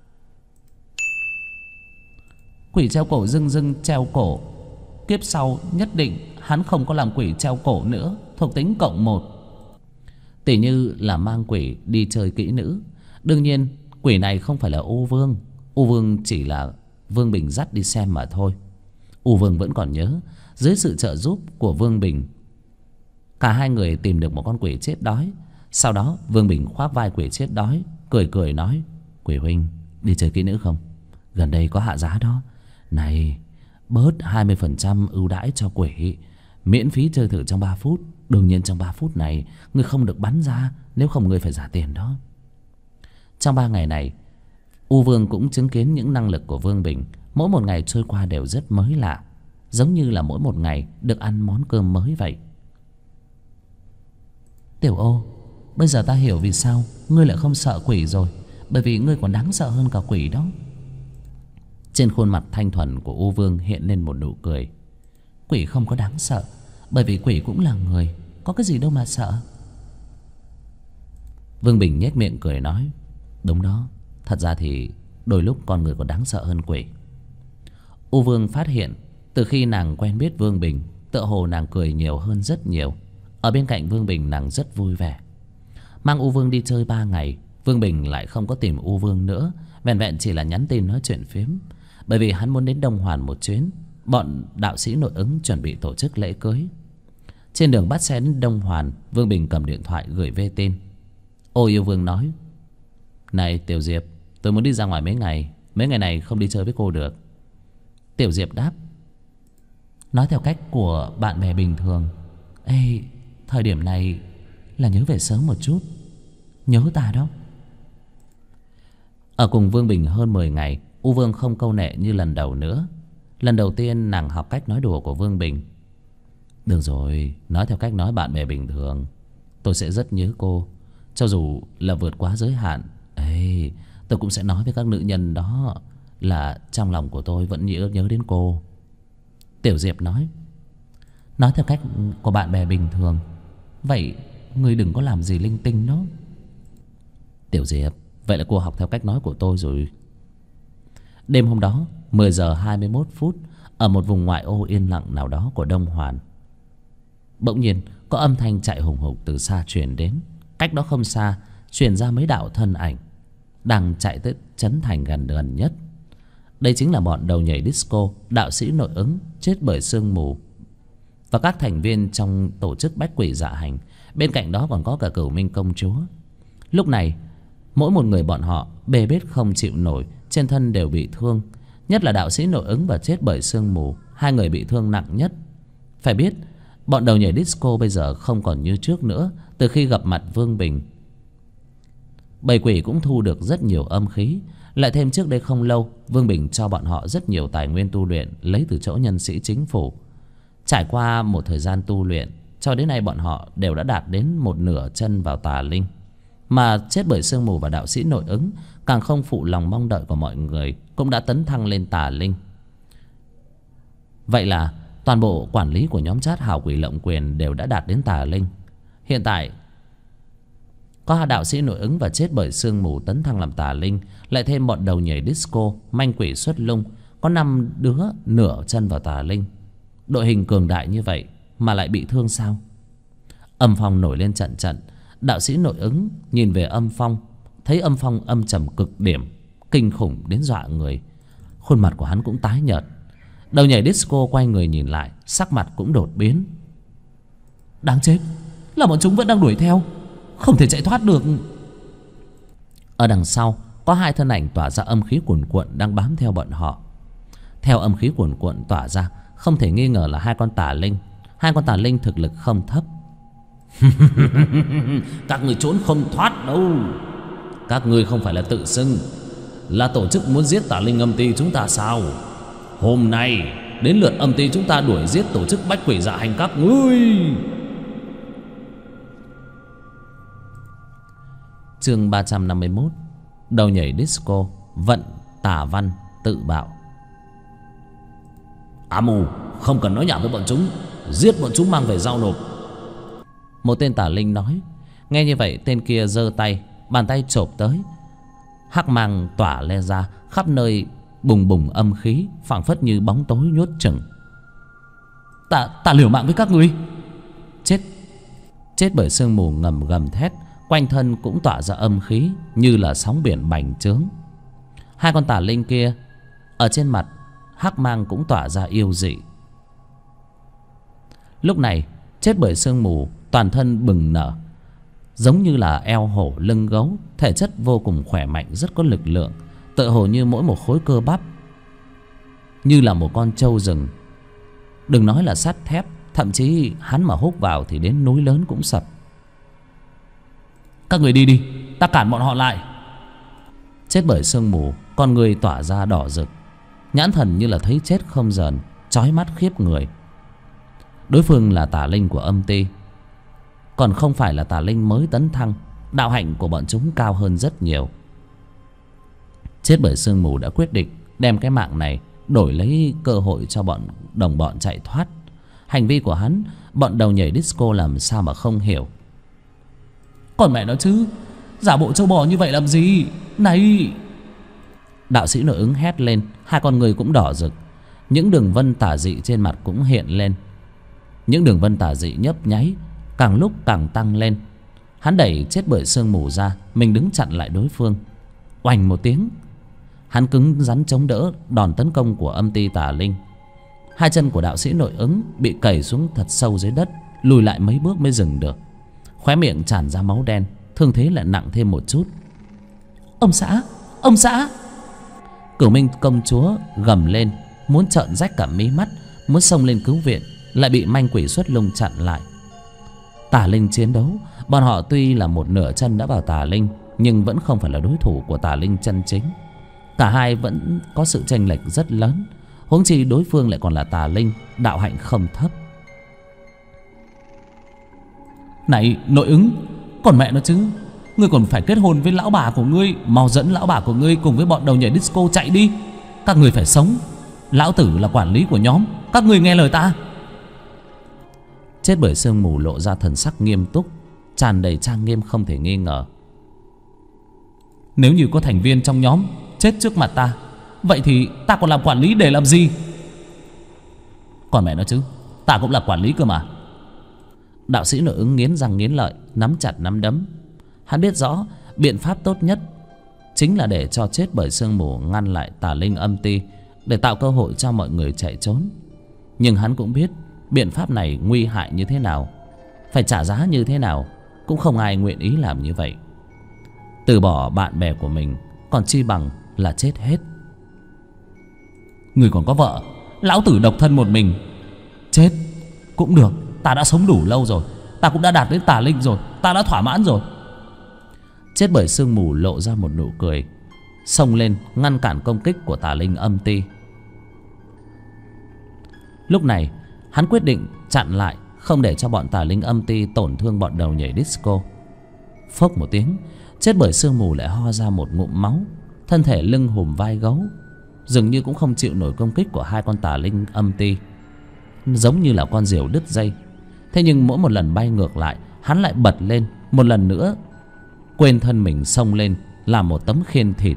Quỷ treo cổ dưng dưng treo cổ. Kiếp sau nhất định hắn không có làm quỷ treo cổ nữa. Thuộc tính +1. Tỉ như là mang quỷ đi chơi kỹ nữ. Đương nhiên quỷ này không phải là U Vương. U Vương chỉ là Vương Bình dắt đi xem mà thôi. U Vương vẫn còn nhớ, dưới sự trợ giúp của Vương Bình, cả 2 người tìm được một con quỷ chết đói. Sau đó Vương Bình khoác vai quỷ chết đói, cười cười nói: "Quỷ huynh đi chơi kỹ nữ không? Gần đây có hạ giá đó. Này, bớt 20% ưu đãi cho quỷ, miễn phí chơi thử trong 3 phút. Đương nhiên trong 3 phút này ngươi không được bắn ra, nếu không ngươi phải trả tiền đó." Trong 3 ngày này, U Vương cũng chứng kiến những năng lực của Vương Bình. Mỗi một ngày trôi qua đều rất mới lạ, giống như là mỗi một ngày được ăn món cơm mới vậy. "Tiểu Ô, bây giờ ta hiểu vì sao ngươi lại không sợ quỷ rồi. Bởi vì ngươi còn đáng sợ hơn cả quỷ đó." Trên khuôn mặt thanh thuần của U Vương hiện lên một nụ cười. "Quỷ không có đáng sợ, bởi vì quỷ cũng là người, có cái gì đâu mà sợ." Vương Bình nhếch miệng cười nói: "Đúng đó, thật ra thì đôi lúc con người còn đáng sợ hơn quỷ." U Vương phát hiện từ khi nàng quen biết Vương Bình, tựa hồ nàng cười nhiều hơn rất nhiều. Ở bên cạnh Vương Bình nàng rất vui vẻ. Mang U Vương đi chơi 3 ngày, Vương Bình lại không có tìm U Vương nữa, vẹn vẹn chỉ là nhắn tin nói chuyện phiếm. Bởi vì hắn muốn đến Đông Hoàn một chuyến, bọn đạo sĩ nội ứng chuẩn bị tổ chức lễ cưới. Trên đường bắt xe đến Đông Hoàn, Vương Bình cầm điện thoại gửi về tin. Ô Yêu Vương nói: "Này Tiểu Diệp, tôi muốn đi ra ngoài mấy ngày. Mấy ngày này không đi chơi với cô được." Tiểu Diệp đáp: "Nói theo cách của bạn bè bình thường. Ê, thời điểm này là nhớ về sớm một chút. Nhớ ta đó." Ở cùng Vương Bình hơn 10 ngày, U Vương không câu nệ như lần đầu nữa. Lần đầu tiên nàng học cách nói đùa của Vương Bình. "Được rồi, nói theo cách nói bạn bè bình thường. Tôi sẽ rất nhớ cô, cho dù là vượt quá giới hạn. Ê, tôi cũng sẽ nói với các nữ nhân đó là trong lòng của tôi vẫn nhớ đến cô." Tiểu Diệp nói: "Nói theo cách của bạn bè bình thường. Vậy ngươi đừng có làm gì linh tinh đó." Tiểu Diệp, vậy là cô học theo cách nói của tôi rồi. Đêm hôm đó 10 giờ 21 phút, ở một vùng ngoại ô yên lặng nào đó của Đông Hoàn, bỗng nhiên có âm thanh chạy hùng hục từ xa truyền đến. Cách đó không xa truyền ra mấy đạo thân ảnh đang chạy tới trấn thành gần nhất. Đây chính là bọn đầu nhảy disco, đạo sĩ nội ứng chết bởi sương mù và các thành viên trong tổ chức bách quỷ dạ hành. Bên cạnh đó còn có cả Cửu Minh công chúa. Lúc này mỗi một người bọn họ bê bết không chịu nổi, trên thân đều bị thương. Nhất là đạo sĩ nội ứng và chết bởi sương mù, 2 người bị thương nặng nhất. Phải biết bọn đầu nhảy disco bây giờ không còn như trước nữa. Từ khi gặp mặt Vương Bình, bầy quỷ cũng thu được rất nhiều âm khí. Lại thêm trước đây không lâu Vương Bình cho bọn họ rất nhiều tài nguyên tu luyện, lấy từ chỗ nhân sĩ chính phủ. Trải qua một thời gian tu luyện, cho đến nay bọn họ đều đã đạt đến một nửa chân vào tà linh. Mà chết bởi sương mù và đạo sĩ nội ứng càng không phụ lòng mong đợi của mọi người, cũng đã tấn thăng lên tà linh. Vậy là toàn bộ quản lý của nhóm chat Hào Quỷ Lộng Quyền đều đã đạt đến tà linh. Hiện tại có đạo sĩ nội ứng và chết bởi sương mù tấn thăng làm tà linh, lại thêm bọn đầu nhảy disco, manh quỷ xuất lung, có 5 đứa nửa chân vào tà linh. Đội hình cường đại như vậy mà lại bị thương sao? Âm phong nổi lên trận trận. Đạo sĩ nội ứng nhìn về âm phong, thấy âm phong âm trầm cực điểm, kinh khủng đến dọa người. Khuôn mặt của hắn cũng tái nhợt. Đầu nhảy disco quay người nhìn lại, sắc mặt cũng đột biến. Đáng chết, là bọn chúng vẫn đang đuổi theo, không thể chạy thoát được. Ở đằng sau có 2 thân ảnh tỏa ra âm khí cuồn cuộn đang bám theo bọn họ. Theo âm khí cuồn cuộn tỏa ra, không thể nghi ngờ là 2 con tà linh. 2 con tà linh thực lực không thấp. Các người trốn không thoát đâu. Các người không phải là tự xưng là tổ chức muốn giết tà linh âm ty chúng ta sao? Hôm nay đến lượt âm ty chúng ta đuổi giết tổ chức bách quỷ dạ hành các ngươi. Chương 351. Đầu nhảy disco vận tà văn tự bạo. Á mù, không cần nói nhảm với bọn chúng, giết bọn chúng mang về giao nộp. Một tên tà linh nói. Nghe như vậy, tên kia giơ tay, bàn tay chộp tới. Hắc mang tỏa le ra, khắp nơi bùng bùng âm khí, phảng phất như bóng tối nhốt chừng. Ta liều mạng với các ngươi. Chết bởi sương mù ngầm gầm thét, quanh thân cũng tỏa ra âm khí như là sóng biển bành trướng. Hai con tà linh kia ở trên mặt hắc mang cũng tỏa ra yêu dị. Lúc này chết bởi sương mù toàn thân bừng nở, giống như là eo hổ lưng gấu, thể chất vô cùng khỏe mạnh, rất có lực lượng, tựa hồ như mỗi một khối cơ bắp như là một con trâu rừng. Đừng nói là sắt thép, thậm chí hắn mà húc vào thì đến núi lớn cũng sập. Các người đi đi, ta cản bọn họ lại. Chết bởi sương mù, con người tỏa ra đỏ rực, nhãn thần như là thấy chết không dờn, chói mắt khiếp người. Đối phương là tà linh của âm ty, còn không phải là tà linh mới tấn thăng. Đạo hạnh của bọn chúng cao hơn rất nhiều. Chết bởi sương mù đã quyết định đem cái mạng này đổi lấy cơ hội cho bọn đồng bọn chạy thoát. Hành vi của hắn, bọn đầu nhảy disco làm sao mà không hiểu. Còn mẹ nó chứ, giả bộ trâu bò như vậy làm gì? Này! Đạo sĩ nội ứng hét lên, hai con người cũng đỏ rực. Những đường vân tà dị trên mặt cũng hiện lên. Những đường vân tà dị nhấp nháy, càng lúc càng tăng lên. Hắn đẩy chết bởi sương mù ra, mình đứng chặn lại đối phương. Oành một tiếng, hắn cứng rắn chống đỡ đòn tấn công của âm ty tà linh. Hai chân của đạo sĩ nội ứng bị cẩy xuống thật sâu dưới đất, lùi lại mấy bước mới dừng được. Khóe miệng tràn ra máu đen, thương thế lại nặng thêm một chút. Ông xã, ông xã! Cửu Minh công chúa gầm lên, muốn trợn rách cả mí mắt, muốn xông lên cứu viện, lại bị manh quỷ xuất lung chặn lại. Tà linh chiến đấu, bọn họ tuy là một nửa chân đã vào tà linh, nhưng vẫn không phải là đối thủ của tà linh chân chính. Cả hai vẫn có sự chênh lệch rất lớn, huống chi đối phương lại còn là tà linh, đạo hạnh không thấp. Này nội ứng, còn mẹ nó chứ, ngươi còn phải kết hôn với lão bà của ngươi. Mau dẫn lão bà của ngươi cùng với bọn đầu nhảy disco chạy đi. Các người phải sống, lão tử là quản lý của nhóm, các người nghe lời ta. Chết bởi sương mù lộ ra thần sắc nghiêm túc, tràn đầy trang nghiêm không thể nghi ngờ. Nếu như có thành viên trong nhóm chết trước mặt ta, vậy thì ta còn làm quản lý để làm gì? Còn mẹ nó chứ, ta cũng là quản lý cơ mà. Đạo sĩ nội ứng nghiến răng nghiến lợi, nắm chặt nắm đấm. Hắn biết rõ biện pháp tốt nhất chính là để cho chết bởi sương mù ngăn lại tà linh âm ty, để tạo cơ hội cho mọi người chạy trốn. Nhưng hắn cũng biết biện pháp này nguy hại như thế nào, phải trả giá như thế nào, cũng không ai nguyện ý làm như vậy. Từ bỏ bạn bè của mình còn chi bằng là chết hết. Người còn có vợ, lão tử độc thân một mình. Chết cũng được, ta đã sống đủ lâu rồi, ta cũng đã đạt đến tà linh rồi, ta đã thỏa mãn rồi. Chết bởi sương mù lộ ra một nụ cười, xông lên ngăn cản công kích của tà linh âm ty. Lúc này hắn quyết định chặn lại, không để cho bọn tà linh âm ty tổn thương bọn đầu nhảy disco. Phốc một tiếng, chết bởi sương mù lại ho ra một ngụm máu, thân thể lưng hùm vai gấu, dường như cũng không chịu nổi công kích của hai con tà linh âm ty, giống như là con diều đứt dây. Thế nhưng mỗi một lần bay ngược lại, hắn lại bật lên một lần nữa, quên thân mình xông lên làm một tấm khiên thịt.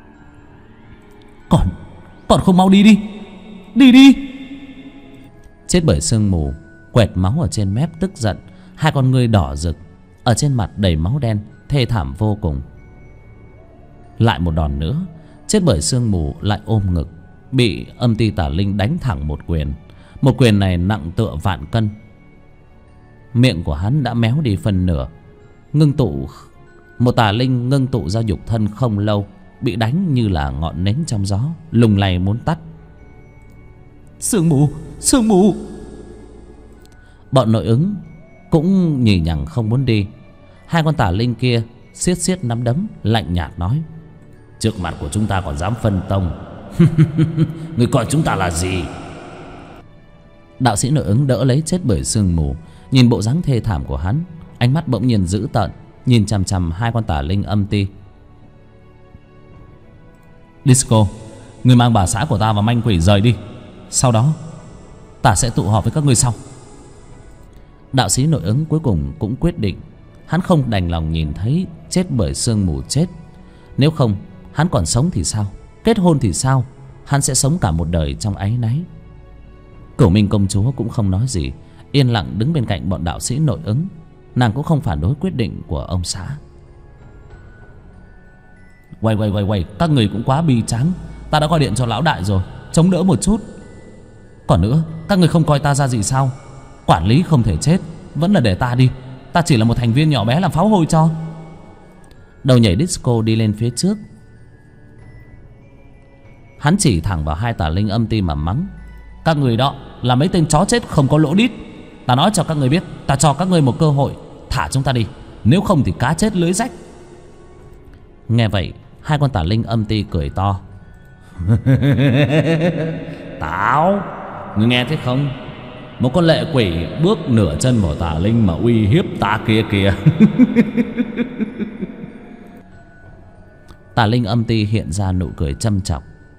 Còn không mau đi đi, đi đi! Chết bởi sương mù quẹt máu ở trên mép tức giận, hai con ngươi đỏ rực, ở trên mặt đầy máu đen, thê thảm vô cùng. Lại một đòn nữa, chết bởi sương mù lại ôm ngực, bị âm ty tà linh đánh thẳng một quyền. Một quyền này nặng tựa vạn cân. Miệng của hắn đã méo đi phân nửa. Một tà linh ngưng tụ ra dục thân không lâu, bị đánh như là ngọn nến trong gió, lùng lay muốn tắt. Sương mù, sương mù! Bọn nội ứng cũng nhì nhằng không muốn đi. Hai con tà linh kia siết siết nắm đấm, lạnh nhạt nói: Trước mặt của chúng ta còn dám phân tông? Người coi chúng ta là gì? Đạo sĩ nội ứng đỡ lấy chết bởi sương mù, nhìn bộ dáng thê thảm của hắn, ánh mắt bỗng nhiên dữ tợn, nhìn chằm chằm hai con tà linh âm ti. Disco, người mang bà xã của ta và manh quỷ rời đi. Sau đó ta sẽ tụ họp với các ngươi sau. Đạo sĩ nội ứng cuối cùng cũng quyết định. Hắn không đành lòng nhìn thấy chết bởi sương mù chết. Nếu không, hắn còn sống thì sao? Kết hôn thì sao? Hắn sẽ sống cả một đời trong áy náy. Cửu Minh công chúa cũng không nói gì, yên lặng đứng bên cạnh bọn đạo sĩ nội ứng. Nàng cũng không phản đối quyết định của ông xã. Quay, các người cũng quá bi tráng. Ta đã gọi điện cho lão đại rồi, chống đỡ một chút. Còn nữa, các người không coi ta ra gì sao? Quản lý không thể chết, vẫn là để ta đi. Ta chỉ là một thành viên nhỏ bé làm pháo hôi cho. Đầu nhảy disco đi lên phía trước. Hắn chỉ thẳng vào hai tà linh âm ti mà mắng. Các người đó là mấy tên chó chết không có lỗ đít. Ta nói cho các người biết, ta cho các người một cơ hội, thả chúng ta đi. Nếu không thì cá chết lưới rách. Nghe vậy, hai con tà linh âm ti cười to. Táo, ngươi nghe thấy không? Một con lệ quỷ bước nửa chân vào tà linh mà uy hiếp ta kia kìa. Tà linh âm ti hiện ra nụ cười châm chọc.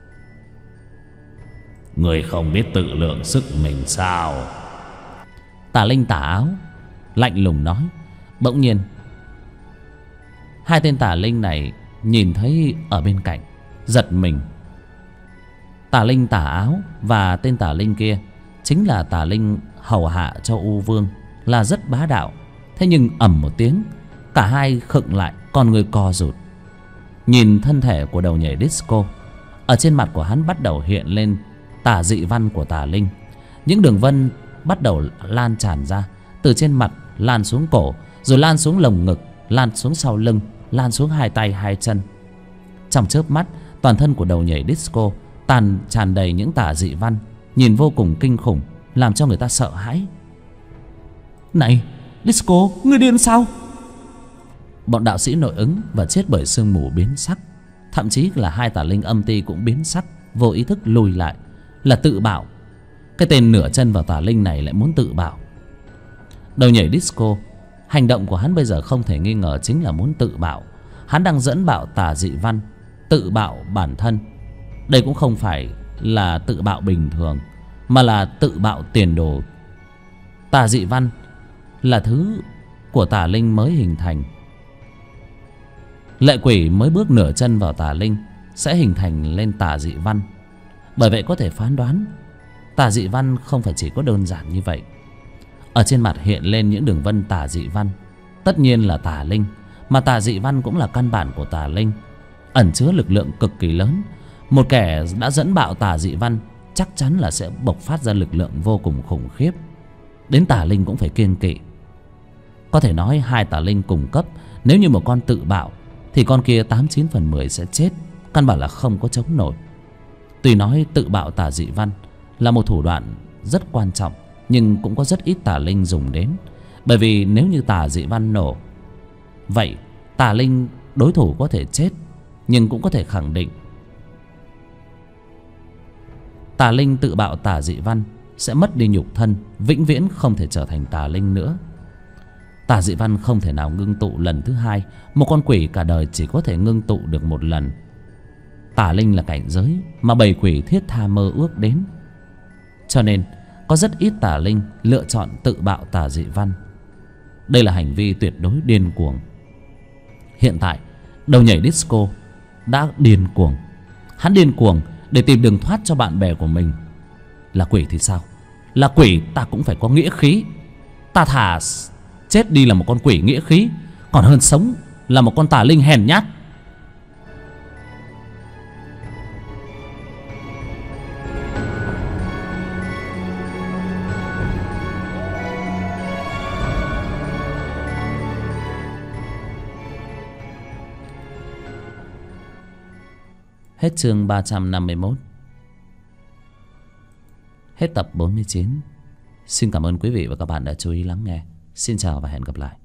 Người không biết tự lượng sức mình sao? Tà linh tà áo lạnh lùng nói. Bỗng nhiên, hai tên tà linh này nhìn thấy ở bên cạnh, giật mình. Tà linh tà áo và tên tà linh kia chính là tà linh hầu hạ cho U Vương, là rất bá đạo. Thế nhưng ầm một tiếng, cả hai khựng lại, con người co rụt. Nhìn thân thể của đầu nhảy disco, ở trên mặt của hắn bắt đầu hiện lên tà dị văn của tà linh. Những đường vân bắt đầu lan tràn ra, từ trên mặt lan xuống cổ, rồi lan xuống lồng ngực, lan xuống sau lưng, lan xuống hai tay hai chân. Trong chớp mắt, toàn thân của đầu nhảy disco tràn đầy những tà dị văn, nhìn vô cùng kinh khủng, làm cho người ta sợ hãi. Này Disco, ngươi điên sao? Bọn đạo sĩ nội ứng và chết bởi sương mù biến sắc. Thậm chí là hai tà linh âm ti cũng biến sắc, vô ý thức lùi lại. Là tự bạo. Cái tên nửa chân vào tà linh này lại muốn tự bạo. Đầu nhảy disco, hành động của hắn bây giờ không thể nghi ngờ chính là muốn tự bạo. Hắn đang dẫn bạo tà dị văn, tự bạo bản thân. Đây cũng không phải là tự bạo bình thường, mà là tự bạo tiền đồ. Tà dị văn là thứ của tà linh mới hình thành. Lệ quỷ mới bước nửa chân vào tà linh sẽ hình thành lên tà dị văn. Bởi vậy có thể phán đoán tà dị văn không phải chỉ có đơn giản như vậy. Ở trên mặt hiện lên những đường vân tà dị văn, tất nhiên là tà linh. Mà tà dị văn cũng là căn bản của tà linh, ẩn chứa lực lượng cực kỳ lớn. Một kẻ đã dẫn bạo tà dị văn chắc chắn là sẽ bộc phát ra lực lượng vô cùng khủng khiếp, đến tà linh cũng phải kiêng kỵ. Có thể nói hai tà linh cùng cấp, nếu như một con tự bạo thì con kia 89 phần 10 sẽ chết, căn bản là không có chống nổi. Tuy nói tự bạo tà dị văn là một thủ đoạn rất quan trọng, nhưng cũng có rất ít tà linh dùng đến. Bởi vì nếu như tà dị văn nổ, vậy tà linh đối thủ có thể chết, nhưng cũng có thể khẳng định tà linh tự bạo tà dị văn sẽ mất đi nhục thân, vĩnh viễn không thể trở thành tà linh nữa. Tà dị văn không thể nào ngưng tụ lần thứ hai. Một con quỷ cả đời chỉ có thể ngưng tụ được một lần. Tà linh là cảnh giới mà bầy quỷ thiết tha mơ ước đến. Cho nên có rất ít tà linh lựa chọn tự bạo tà dị văn. Đây là hành vi tuyệt đối điên cuồng. Hiện tại đầu nhảy disco đã điên cuồng. Hắn điên cuồng để tìm đường thoát cho bạn bè của mình. Là quỷ thì sao? Là quỷ ta cũng phải có nghĩa khí. Ta thà chết đi là một con quỷ nghĩa khí, còn hơn sống là một con tà linh hèn nhát. Hết chương 351. Hết tập 49. Xin cảm ơn quý vị và các bạn đã chú ý lắng nghe. Xin chào và hẹn gặp lại.